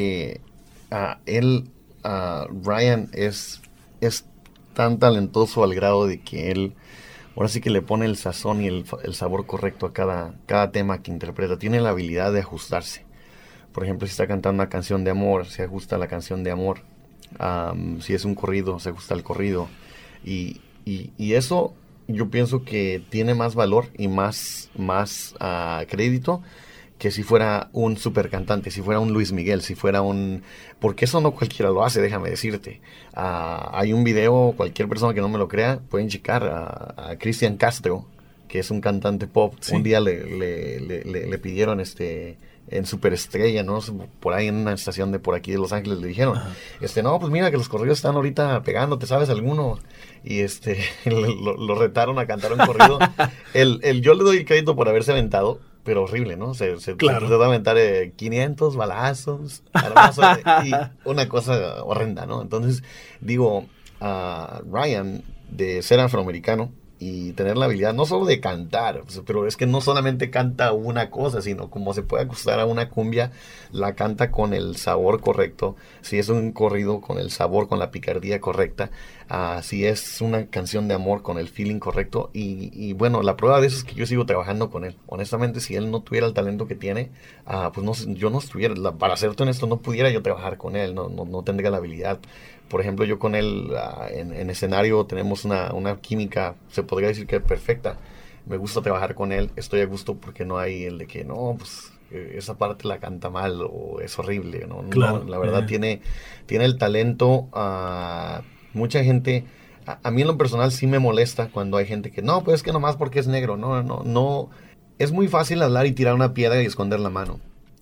Ryan es tan talentoso al grado de que él ahora sí que le pone el sazón y el sabor correcto a cada tema que interpreta. Tiene la habilidad de ajustarse. Por ejemplo, si está cantando una canción de amor, se ajusta a la canción de amor. Si es un corrido, se ajusta al corrido. Y eso yo pienso que tiene más valor y más crédito que si fuera un super cantante, si fuera un Luis Miguel, si fuera porque eso no cualquiera lo hace, déjame decirte. Hay un video, cualquier persona que no me lo crea, pueden checar a Cristian Castro, que es un cantante pop. Sí. Un día le pidieron en Superestrella, ¿no? Por ahí en una estación de por aquí de Los Ángeles le dijeron, no, pues mira que los corridos están ahorita pegando, ¿te sabes alguno? Y lo retaron a cantar un corrido. Yo le doy el crédito por haberse aventado, pero horrible, ¿no? Claro. Se va a aventar 500 balazos, y una cosa horrenda, ¿no? Entonces, digo, Ryan, de ser afroamericano y tener la habilidad no solo de cantar, pero es que no solamente canta una cosa, sino como se puede acostar a una cumbia, la canta con el sabor correcto. Si es un corrido, con el sabor, con la picardía correcta. Si es una canción de amor, con el feeling correcto. Y bueno, la prueba de eso es que yo sigo trabajando con él. Honestamente, si él no tuviera el talento que tiene, pues no, yo no estuviera, para serte honesto, no pudiera yo trabajar con él, no tendría la habilidad. Por ejemplo, yo con él en escenario tenemos una química, se podría decir que perfecta. Me gusta trabajar con él, estoy a gusto porque no hay el de que no, pues esa parte la canta mal o es horrible, ¿no? Claro. No, la verdad tiene el talento. Mucha gente, a mí en lo personal sí me molesta cuando hay gente que no, pues es que nomás porque es negro. No. Es muy fácil hablar y tirar una piedra y esconder la mano.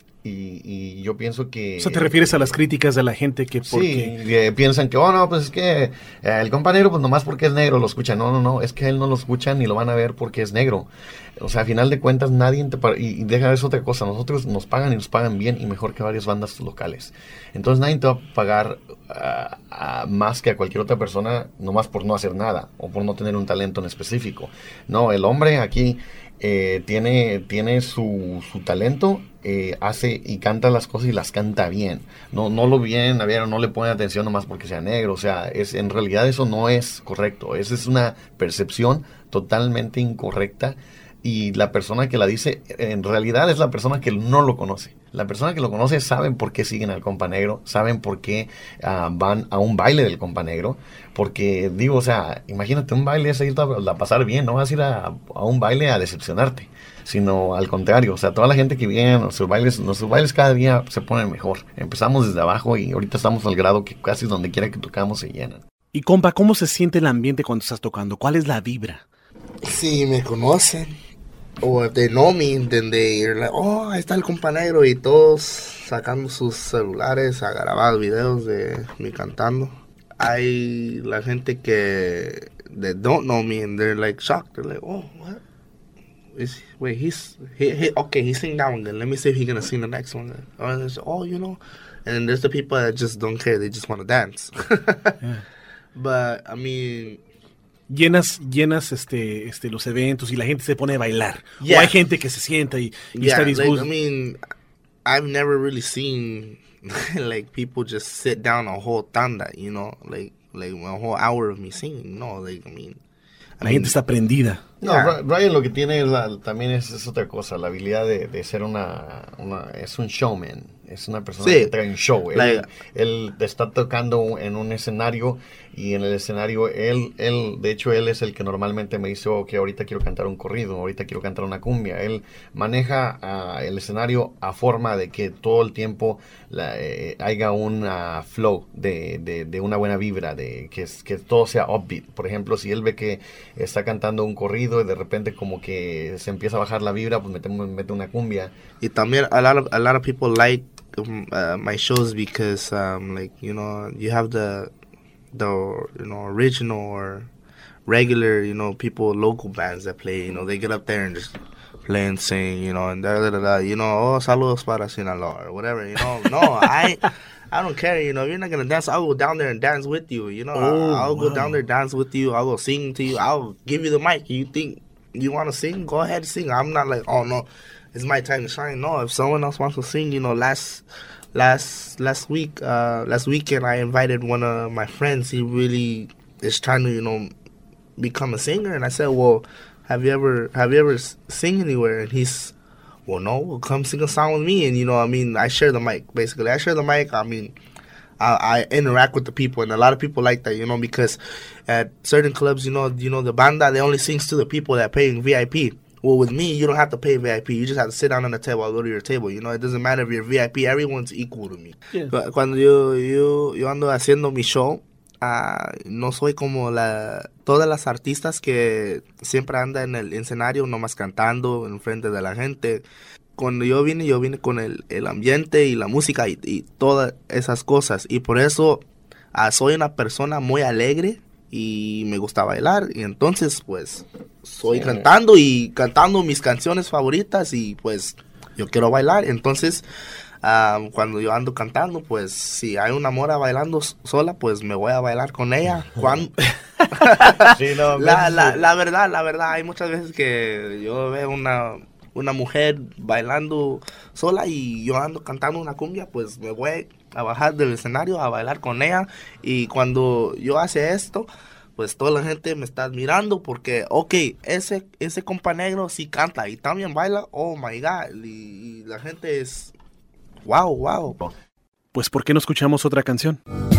Y yo pienso que... O sea, ¿te refieres a las críticas de la gente que porque... Sí, que piensan que, no, pues es que el compañero, pues nomás porque es negro lo escucha. No, es que él no lo escucha ni lo van a ver porque es negro. O sea, a final de cuentas nadie y deja eso otra cosa. Nosotros nos pagan y nos pagan bien y mejor que varias bandas locales. Entonces nadie te va a pagar más que a cualquier otra persona nomás por no hacer nada o por no tener un talento en específico. No, el hombre aquí... tiene su talento, hace y canta las cosas y las canta bien. No lo vienen a ver o no le ponen atención nomás porque sea negro. O sea, en realidad eso no es correcto. Esa es una percepción totalmente incorrecta. Y la persona que la dice, en realidad es la persona que no lo conoce. La persona que lo conoce saben por qué siguen al compa negro, saben por qué van a un baile del compa negro. Porque digo, o sea, imagínate, un baile es ir a pasar bien, no vas a ir a un baile a decepcionarte, sino al contrario. O sea, toda la gente que viene a nuestros bailes cada día se ponen mejor. Empezamos desde abajo y ahorita estamos al grado que casi donde quiera que tocamos se llenan. Y compa, ¿cómo se siente el ambiente cuando estás tocando? ¿Cuál es la vibra? Si me conocen, o if they know me, then they're like, ahí está el compa negro, y todos sacando sus celulares a grabar videos de mí cantando. Hay la gente que they don't know me and they're like shocked. They're like, what? He's sing that one. Then let me see if he's gonna sing the next one. And then there's the people that just don't care. They just want to dance. Yeah. But I mean, llenas los eventos y la gente se pone a bailar. Yeah. O hay gente que se sienta y está disgusto. I mean, I've never really seen like people just sit down a whole tanda, like a whole hour of me singing. No, like, la gente está prendida. No, yeah. Ryan lo que tiene también es otra cosa, la habilidad de ser es un showman, es una persona que trae un show. Él está tocando en un escenario y en el escenario de hecho él es el que normalmente me dice, que ahorita quiero cantar un corrido, ahorita quiero cantar una cumbia. Él maneja el escenario a forma de que todo el tiempo haya un flow de una buena vibra, de que todo sea upbeat. Por ejemplo, si él ve que está cantando un corrido y de repente como que se empieza a bajar la vibra, pues mete una cumbia. Y también a lot of people like my shows because you have the original or regular people, local bands that play, they get up there and just play and sing, and saludos para Sinaloa or whatever, no, I don't care, you're not gonna dance, I'll go down there and dance with you, I'll go down there, dance with you, I'll go sing to you, I'll give you the mic. You think you want to sing? Go ahead and sing. I'm not like, oh no, it's my time to shine. No, if someone else wants to sing, last weekend I invited one of my friends. He really is trying to, become a singer, and I said, well, have you ever sing anywhere? And he's, well, no, well, come sing a song with me. And I share the mic, basically. I I interact with the people, and a lot of people like that, because at certain clubs, the banda, they only sings to the people that are paying VIP. Well, with me, you don't have to pay VIP. You just have to sit down on the table. I'll go to your table. It doesn't matter if you're VIP. Everyone's equal to me. Yeah. Cuando yo ando haciendo mi show, no soy como todas las artistas que siempre andan en el escenario nomás cantando en frente de la gente. Cuando yo vine con el ambiente y la música y todas esas cosas. Y por eso soy una persona muy alegre y me gusta bailar. Y entonces, pues, cantando mis canciones favoritas y, pues, yo quiero bailar. Entonces, cuando yo ando cantando, pues, si hay una mora bailando sola, pues, me voy a bailar con ella. Sí, no, la verdad, hay muchas veces que yo veo una mujer bailando sola y yo ando cantando una cumbia, pues me voy a bajar del escenario a bailar con ella. Y cuando yo hace esto, pues toda la gente me está admirando porque, ese compa negro sí canta y también baila, oh my God, y la gente es wow. Pues ¿por qué no escuchamos otra canción?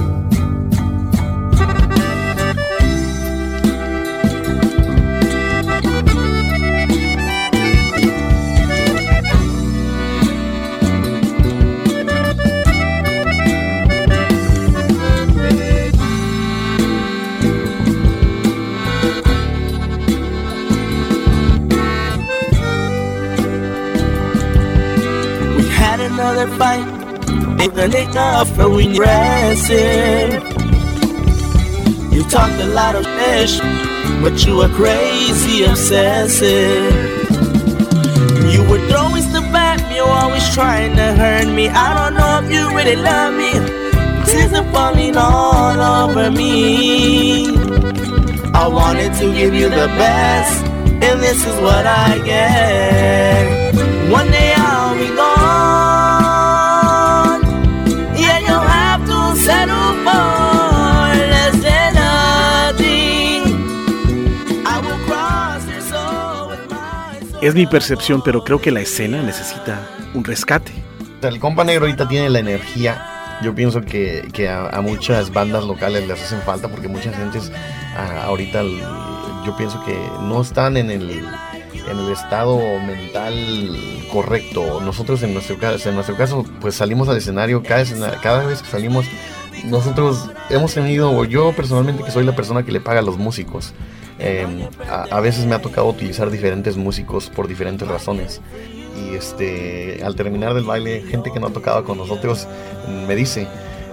Another fight, it's the liquor for we aggressive. You talked a lot of fish, but you were crazy obsessive. You were throwing stuff at me, always trying to hurt me. I don't know if you really love me. Tears are falling all over me. I wanted to give you the best, and this is what I get. One day I'll be gone. Es mi percepción, pero creo que la escena necesita un rescate. El compa negro ahorita tiene la energía. Yo pienso que a muchas bandas locales les hacen falta porque muchas gentes ahorita yo pienso que no están en el estado mental correcto. Nosotros en nuestro caso pues salimos al escenario, cada vez que salimos nosotros hemos tenido, o yo personalmente que soy la persona que le paga a los músicos, a veces me ha tocado utilizar diferentes músicos por diferentes razones. Y al terminar del baile, gente que no ha tocado con nosotros me dice,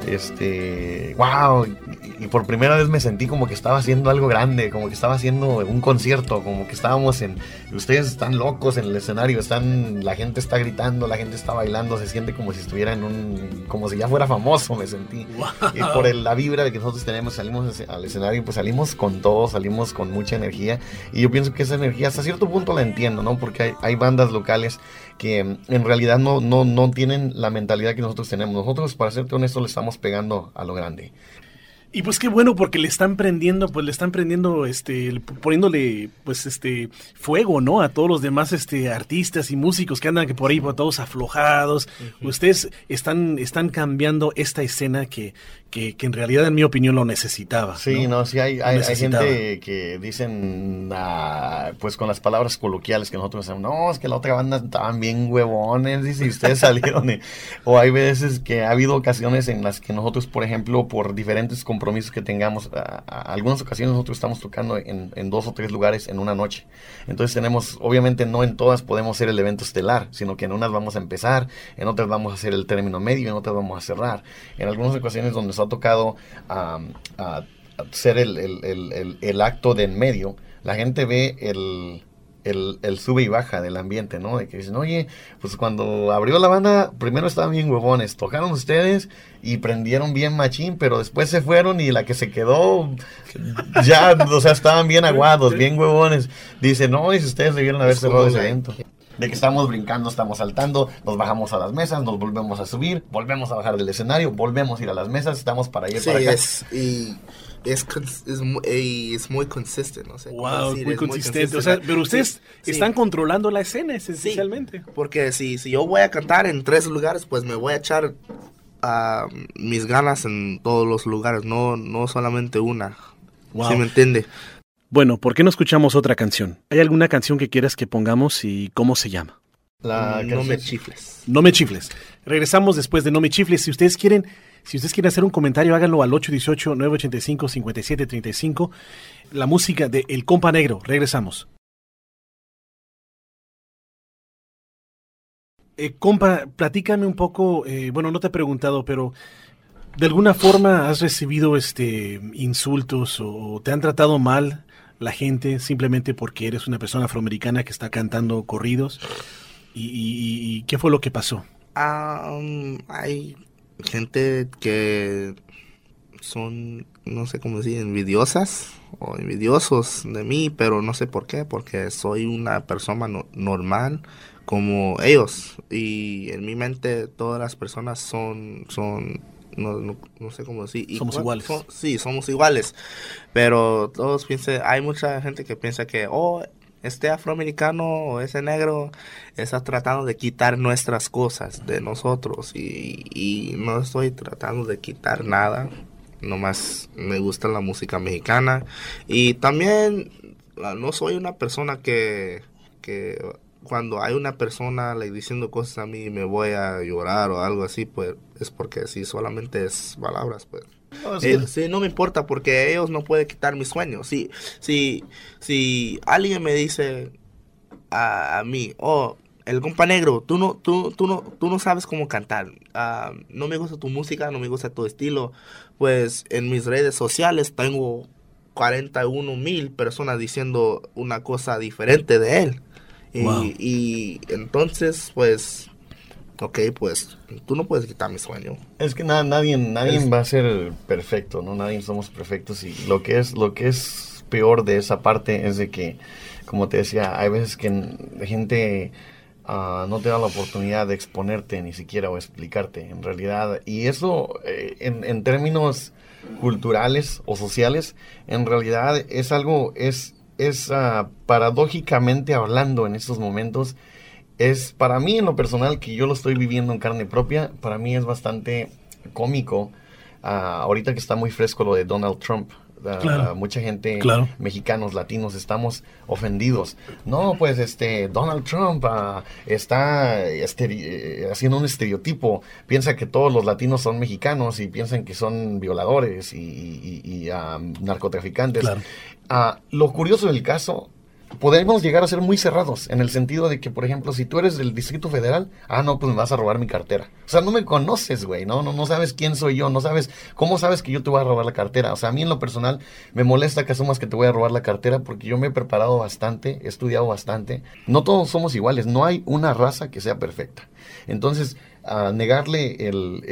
wow, y por primera vez me sentí como que estaba haciendo algo grande, como que estaba haciendo un concierto, como que estábamos ustedes están locos en el escenario, la gente está gritando, la gente está bailando, se siente como si estuviera como si ya fuera famoso, me sentí. Wow. Y por la vibra que nosotros tenemos, salimos al escenario, pues salimos con todo, salimos con mucha energía, y yo pienso que esa energía hasta cierto punto la entiendo, ¿no? Porque hay bandas locales que en realidad no tienen la mentalidad que nosotros tenemos. Nosotros, para serte honesto, le estamos pegando a lo grande. Y pues qué bueno, porque le están prendiendo, poniéndole, fuego, ¿no? A todos los demás, artistas y músicos que andan por ahí, todos aflojados. Uh-huh. Ustedes están cambiando esta escena que en realidad, en mi opinión, lo necesitaba. Sí, no, sí hay gente que dicen, pues con las palabras coloquiales que nosotros hacemos, no, es que la otra banda estaban bien huevones, y si ustedes salieron. O hay veces que ha habido ocasiones en las que nosotros, por ejemplo, por diferentes compromisos que tengamos, algunas ocasiones nosotros estamos tocando en 2 o 3 lugares en una noche. Entonces obviamente no en todas podemos hacer el evento estelar, sino que en unas vamos a empezar, en otras vamos a hacer el término medio, en otras vamos a cerrar. En algunas ocasiones donde nos ha tocado hacer el acto de en medio, la gente ve el sube y baja del ambiente, ¿no? De que dicen, oye, pues cuando abrió la banda, primero estaban bien huevones, tocaron ustedes y prendieron bien machín, pero después se fueron y la que se quedó, ya, o sea, estaban bien aguados, bien huevones. Dicen, no, y si ustedes debieron haber cerrado ese evento. De que estamos brincando, estamos saltando, nos bajamos a las mesas, nos volvemos a subir, volvemos a bajar del escenario, volvemos a ir a las mesas, estamos para allá y para acá. Es muy consistente, no sé. Wow, muy consistente. O sea, pero ustedes están controlando la escena esencialmente. Sí, porque si yo voy a cantar en 3 lugares, pues me voy a echar mis ganas en todos los lugares, no solamente una. Wow. ¿Sí me entiende? Bueno, ¿por qué no escuchamos otra canción? ¿Hay alguna canción que quieras que pongamos y cómo se llama? No me chifles. No me chifles. Regresamos después de No me chifles. Si ustedes quieren hacer un comentario, háganlo al 818-985-5735. La música de El Compa Negro. Regresamos. Compa, platícame un poco, bueno, no te he preguntado, pero ¿de alguna forma has recibido insultos o te han tratado mal la gente simplemente porque eres una persona afroamericana que está cantando corridos? ¿Y qué fue lo que pasó? Hay gente que son, no sé cómo decir, envidiosas o envidiosos de mí, pero no sé por qué, porque soy una persona normal como ellos, y en mi mente todas las personas son no sé cómo decir. Somos iguales. Sí, somos iguales, pero todos piensan, hay mucha gente que piensa que, este afroamericano o ese negro está tratando de quitar nuestras cosas de nosotros, y no estoy tratando de quitar nada, nomás me gusta la música mexicana, y también no soy una persona que cuando hay una persona diciendo cosas a mí me voy a llorar o algo así, pues es porque sí, solamente es palabras, pues. No, sí, no me importa, porque ellos no pueden quitar mis sueños. Si alguien me dice a mí, el compa negro, tú no sabes cómo cantar, no me gusta tu música, no me gusta tu estilo, pues en mis redes sociales tengo 41,000 personas diciendo una cosa diferente de él. Wow. Y entonces, pues, pues tú no puedes quitar mi sueño. Es que nadie va a ser perfecto, ¿no? Nadie somos perfectos, y lo que es peor de esa parte es de que, como te decía, hay veces que gente no te da la oportunidad de exponerte ni siquiera o explicarte en realidad, y eso en términos culturales o sociales, en realidad es algo, es paradójicamente hablando en estos momentos, es para mí en lo personal, que yo lo estoy viviendo en carne propia, para mí es bastante cómico, ahorita que está muy fresco lo de Donald Trump. Claro. Mucha gente, Claro. mexicanos, latinos, estamos ofendidos. No, pues Donald Trump está haciendo un estereotipo. Piensa que todos los latinos son mexicanos y piensan que son violadores y narcotraficantes. Claro. Lo curioso del caso, podemos llegar a ser muy cerrados, en el sentido de que, por ejemplo, si tú eres del Distrito Federal, no, pues me vas a robar mi cartera. O sea, no me conoces, güey, no sabes quién soy yo, no sabes, ¿cómo sabes que yo te voy a robar la cartera? O sea, a mí en lo personal me molesta que asumas que te voy a robar la cartera, porque yo me he preparado bastante, he estudiado bastante. No todos somos iguales, no hay una raza que sea perfecta. Entonces, negarle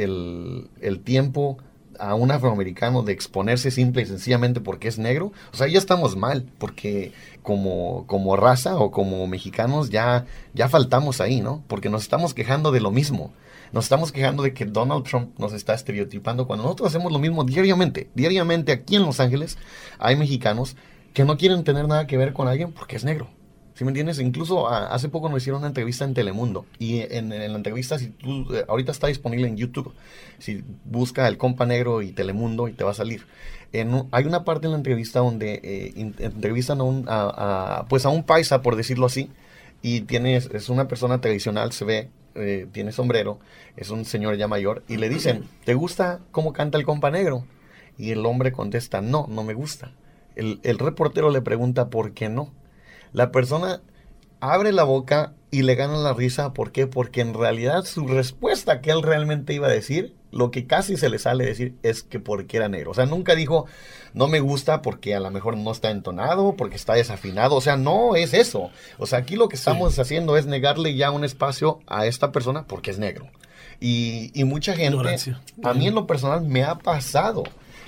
el tiempo a un afroamericano de exponerse simple y sencillamente porque es negro, o sea, ya estamos mal, porque como raza o como mexicanos ya faltamos ahí, ¿no? Porque nos estamos quejando de lo mismo. Nos estamos quejando de que Donald Trump nos está estereotipando cuando nosotros hacemos lo mismo diariamente. Diariamente aquí en Los Ángeles hay mexicanos que no quieren tener nada que ver con alguien porque es negro. ¿Sí me entiendes? Incluso hace poco nos hicieron una entrevista en Telemundo, y en la entrevista, si tú, ahorita está disponible en YouTube, si busca El Compa Negro y Telemundo y te va a salir. Hay una parte en la entrevista donde entrevistan a un paisa, por decirlo así, y es una persona tradicional, se ve, tiene sombrero, es un señor ya mayor, y le dicen, ¿te gusta cómo canta el compa negro? Y el hombre contesta, no me gusta. El reportero le pregunta, ¿por qué no? La persona abre la boca y le gana la risa. ¿Por qué? Porque en realidad su respuesta que él realmente iba a decir, lo que casi se le sale decir, es que porque era negro. O sea, nunca dijo, no me gusta porque a lo mejor no está entonado, porque está desafinado. O sea, no es eso. O sea, aquí lo que estamos haciendo es negarle ya un espacio a esta persona porque es negro. Y mucha gente, Ignorancia. A mí en lo personal me ha pasado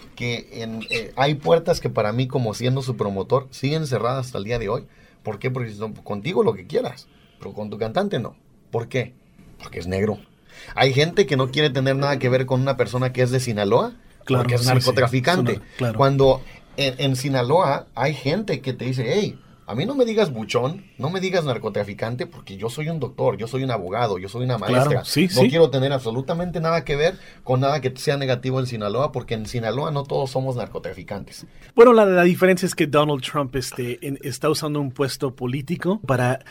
que hay puertas que para mí, como siendo su promotor, siguen cerradas hasta el día de hoy. ¿Por qué? Porque contigo lo que quieras, pero con tu cantante no. ¿Por qué? Porque es negro. Hay gente que no quiere tener nada que ver con una persona que es de Sinaloa, claro, porque es sí, narcotraficante. sí, claro. Cuando en Sinaloa hay gente que te dice, hey, A mí no me digas buchón, no me digas narcotraficante, porque yo soy un doctor, yo soy un abogado, yo soy una maestra. Claro, sí, no sí. quiero tener absolutamente nada que ver con nada que sea negativo en Sinaloa, porque en Sinaloa no todos somos narcotraficantes. Bueno, la diferencia es que Donald Trump está usando un puesto político para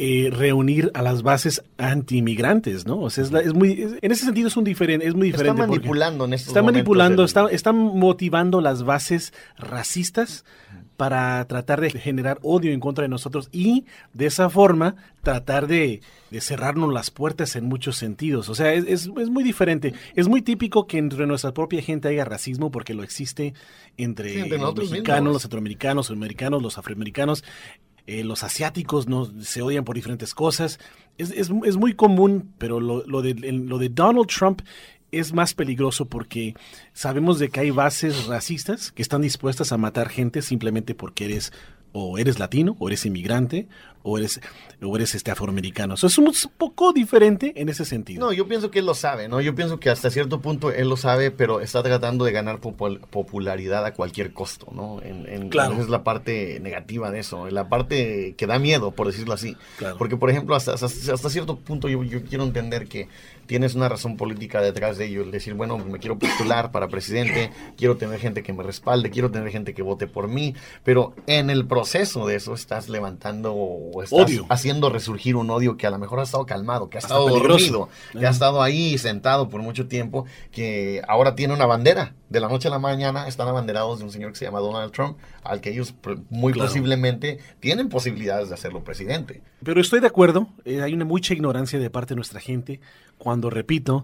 reunir a las bases anti-inmigrantes, ¿no? O sea, en ese sentido es muy diferente. Está manipulando en estos Está momentos manipulando, el- está motivando las bases racistas para tratar de generar odio en contra de nosotros y de esa forma tratar de cerrarnos las puertas en muchos sentidos. O sea, es muy diferente. Es muy típico que entre nuestra propia gente haya racismo porque lo existe entre, Sí, entre los nosotros mexicanos, mismos. los centroamericanos, los americanos, los afroamericanos. Los asiáticos no se odian por diferentes cosas. Es muy común, pero lo de Donald Trump es más peligroso porque sabemos de que hay bases racistas que están dispuestas a matar gente simplemente porque eres latino, o eres inmigrante, o eres afroamericano. Eso es un poco diferente en ese sentido. No, yo pienso que él lo sabe, ¿no? Yo pienso que hasta cierto punto él lo sabe, pero está tratando de ganar popularidad a cualquier costo, ¿no? Claro. Esa es la parte negativa de eso, la parte que da miedo, por decirlo así. Claro. Porque, por ejemplo, hasta cierto punto yo quiero entender que tienes una razón política detrás de ello, el decir, bueno, me quiero postular para presidente, quiero tener gente que me respalde, quiero tener gente que vote por mí, pero en el proceso de eso estás levantando o estás Odio. haciendo resurgir un odio que a lo mejor ha estado calmado, que ha Hasta estado peligroso. dormido, que ha estado ahí sentado por mucho tiempo, que ahora tiene una bandera. De la noche a la mañana están abanderados de un señor que se llama Donald Trump, al que ellos muy Claro. posiblemente tienen posibilidades de hacerlo presidente. Pero estoy de acuerdo, hay una mucha ignorancia de parte de nuestra gente cuando, repito,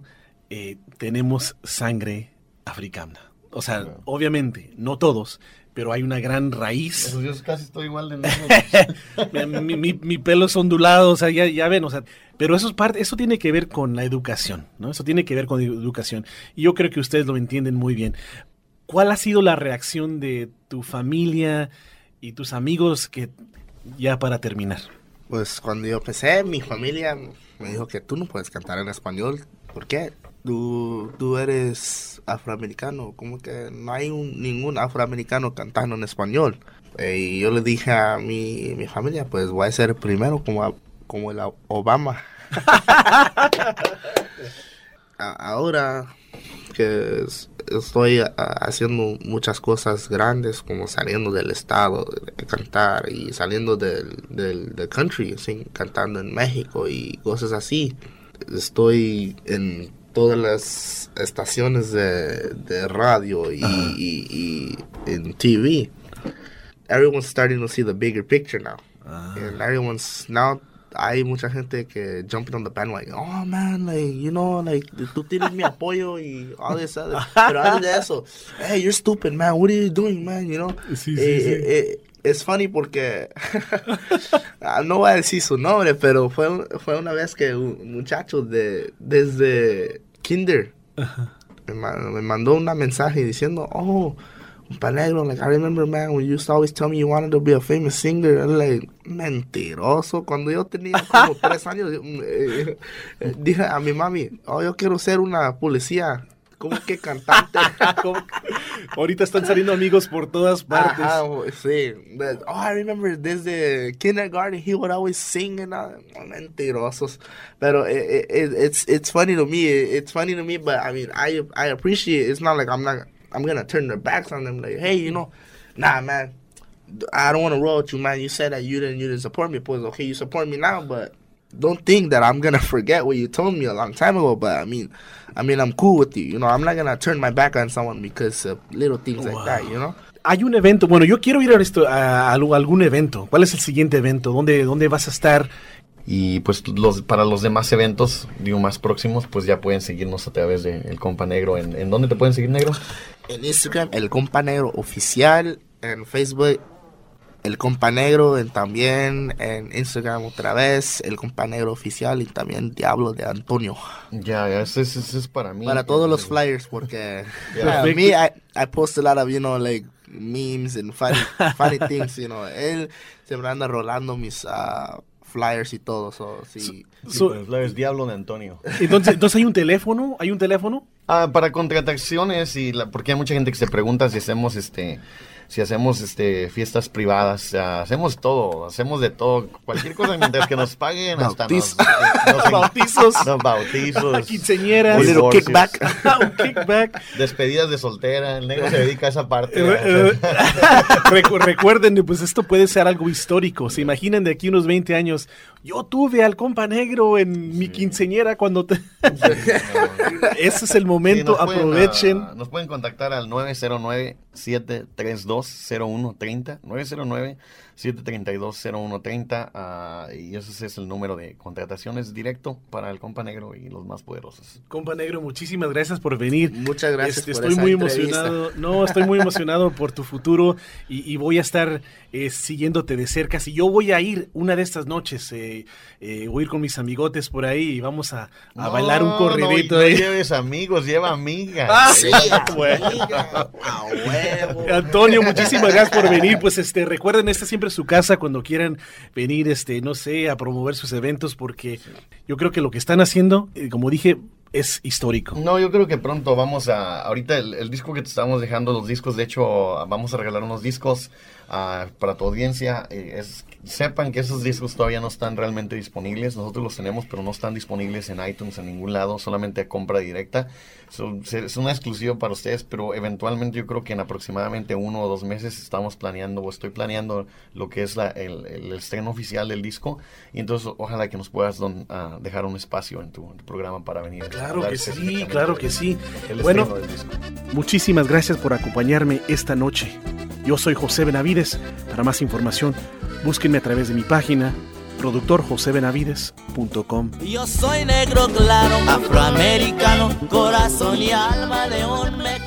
tenemos sangre africana. O sea, Claro. obviamente, no todos, pero hay una gran raíz. Pues yo casi estoy igual de negro. mi pelo es ondulado, o sea, ya ven, o sea, pero eso tiene que ver con la educación, ¿no? Eso tiene que ver con educación. Y yo creo que ustedes lo entienden muy bien. ¿Cuál ha sido la reacción de tu familia y tus amigos ya para terminar? Pues cuando yo empecé, mi familia me dijo que tú no puedes cantar en español. ¿Por qué? Tú eres afroamericano. Como que no hay ningún afroamericano cantando en español. Y yo le dije a mi familia, pues voy a ser primero como el Obama. Ahora que estoy haciendo muchas cosas grandes, como saliendo del estado de cantar y saliendo del country, así, cantando en México y cosas así. Estoy en todas las estaciones de radio y en TV. Everyone's starting to see the bigger picture now. And hay mucha gente que jumping on the bandwagon. Oh man, tú tienes mi apoyo y all this other. Pero antes de eso, hey, you're stupid, man. What are you doing, man? You know. Sí. Es funny porque no voy a decir su nombre, pero fue una vez que un muchacho desde kinder me mandó una mensaje diciendo, oh, Panegro, like, I remember, man, when you used to always tell me you wanted to be a famous singer. I'm like, mentiroso. Cuando yo tenía como 3 años, dije a mi mami, oh, yo quiero ser una policía. ¿Cómo que cantante? Ahorita están saliendo amigos por todas partes. Ajá, sí. But, I remember desde kindergarten he would always sing and all. Mentirosos. Pero it's funny to me. It's funny to me, but I mean, I appreciate it. It's not like I'm gonna turn their backs on them. Like, hey, nah, man, I don't want to roll with you, man. You said that you didn't support me. Pues, okay, you support me now, but don't think that I'm gonna forget what you told me a long time ago. But I mean, I'm cool with you. I'm not gonna turn my back on someone because of little things like that. Hay un evento, bueno, yo quiero ir a algún evento. ¿Cuál es el siguiente evento? ¿Dónde vas a estar? Y pues para los demás eventos, más próximos, pues ya pueden seguirnos a través de El Compa Negro. ¿En dónde te pueden seguir, Negro? En Instagram, El Compa Negro Oficial. En Facebook, El Compa Negro. También en Instagram otra vez, El Compa Negro Oficial. Y también Diablo de Antonio. Ya, ese es para mí. Para todos los flyers, porque Perfecto. me, I post a lot of, like, memes and funny things, Él siempre anda rolando mis flyers y todo, sí. Es Diablo de Antonio. Entonces hay un teléfono, ¿Hay un teléfono? Para contrataciones porque hay mucha gente que se pregunta si hacemos si hacemos fiestas privadas, hacemos todo, hacemos de todo, cualquier cosa mientras que nos paguen, hasta bautizos, Un quinceañeras, little kickback. un kickback. despedidas de soltera, el negro se dedica a esa parte. Recuerden, pues esto puede ser algo histórico. Se imaginan de aquí unos 20 años, yo tuve al compa negro en mi quinceañera cuando te... Ese es el momento, Sí, aprovechen. Nos pueden contactar al 909-732-0130, 909-732-0130, y ese es el número de contrataciones directo para el compa negro y los más poderosos. Compa negro, muchísimas gracias por venir. Muchas gracias por Estoy esa muy entrevista. emocionado. No, estoy muy emocionado por tu futuro y voy a estar siguiéndote de cerca. Si yo voy a ir una de estas noches, voy a ir con mis amigotes por ahí y vamos a bailar un corridito no ahí. lleves amigos, lleva amigas. Sí, Bueno. a huevo. Antonio, muchísimas gracias por venir. Pues recuerden, esta siempre es su casa cuando quieran venir, no sé, a promover sus eventos, porque yo creo que lo que están haciendo, como dije, es histórico. No, yo creo que pronto vamos ahorita el disco que te estamos dejando, los discos, de hecho, vamos a regalar unos discos para tu audiencia. Sepan que esos discos todavía no están realmente disponibles. Nosotros los tenemos, pero no están disponibles en iTunes en ningún lado, solamente a compra directa. Es una exclusiva para ustedes, pero eventualmente yo creo que en aproximadamente 1 o 2 meses estoy planeando lo que es el estreno oficial del disco, y entonces ojalá que nos puedas dejar un espacio en tu programa para venir. Claro a que dar sí, específicamente claro que sí. el Bueno, estreno del disco. muchísimas gracias por acompañarme esta noche. Yo soy José Benavides. Para más información, búsquenme a través de mi página productorjosebenavides.com. Yo soy negro claro, afroamericano, corazón y alma de un mexicano.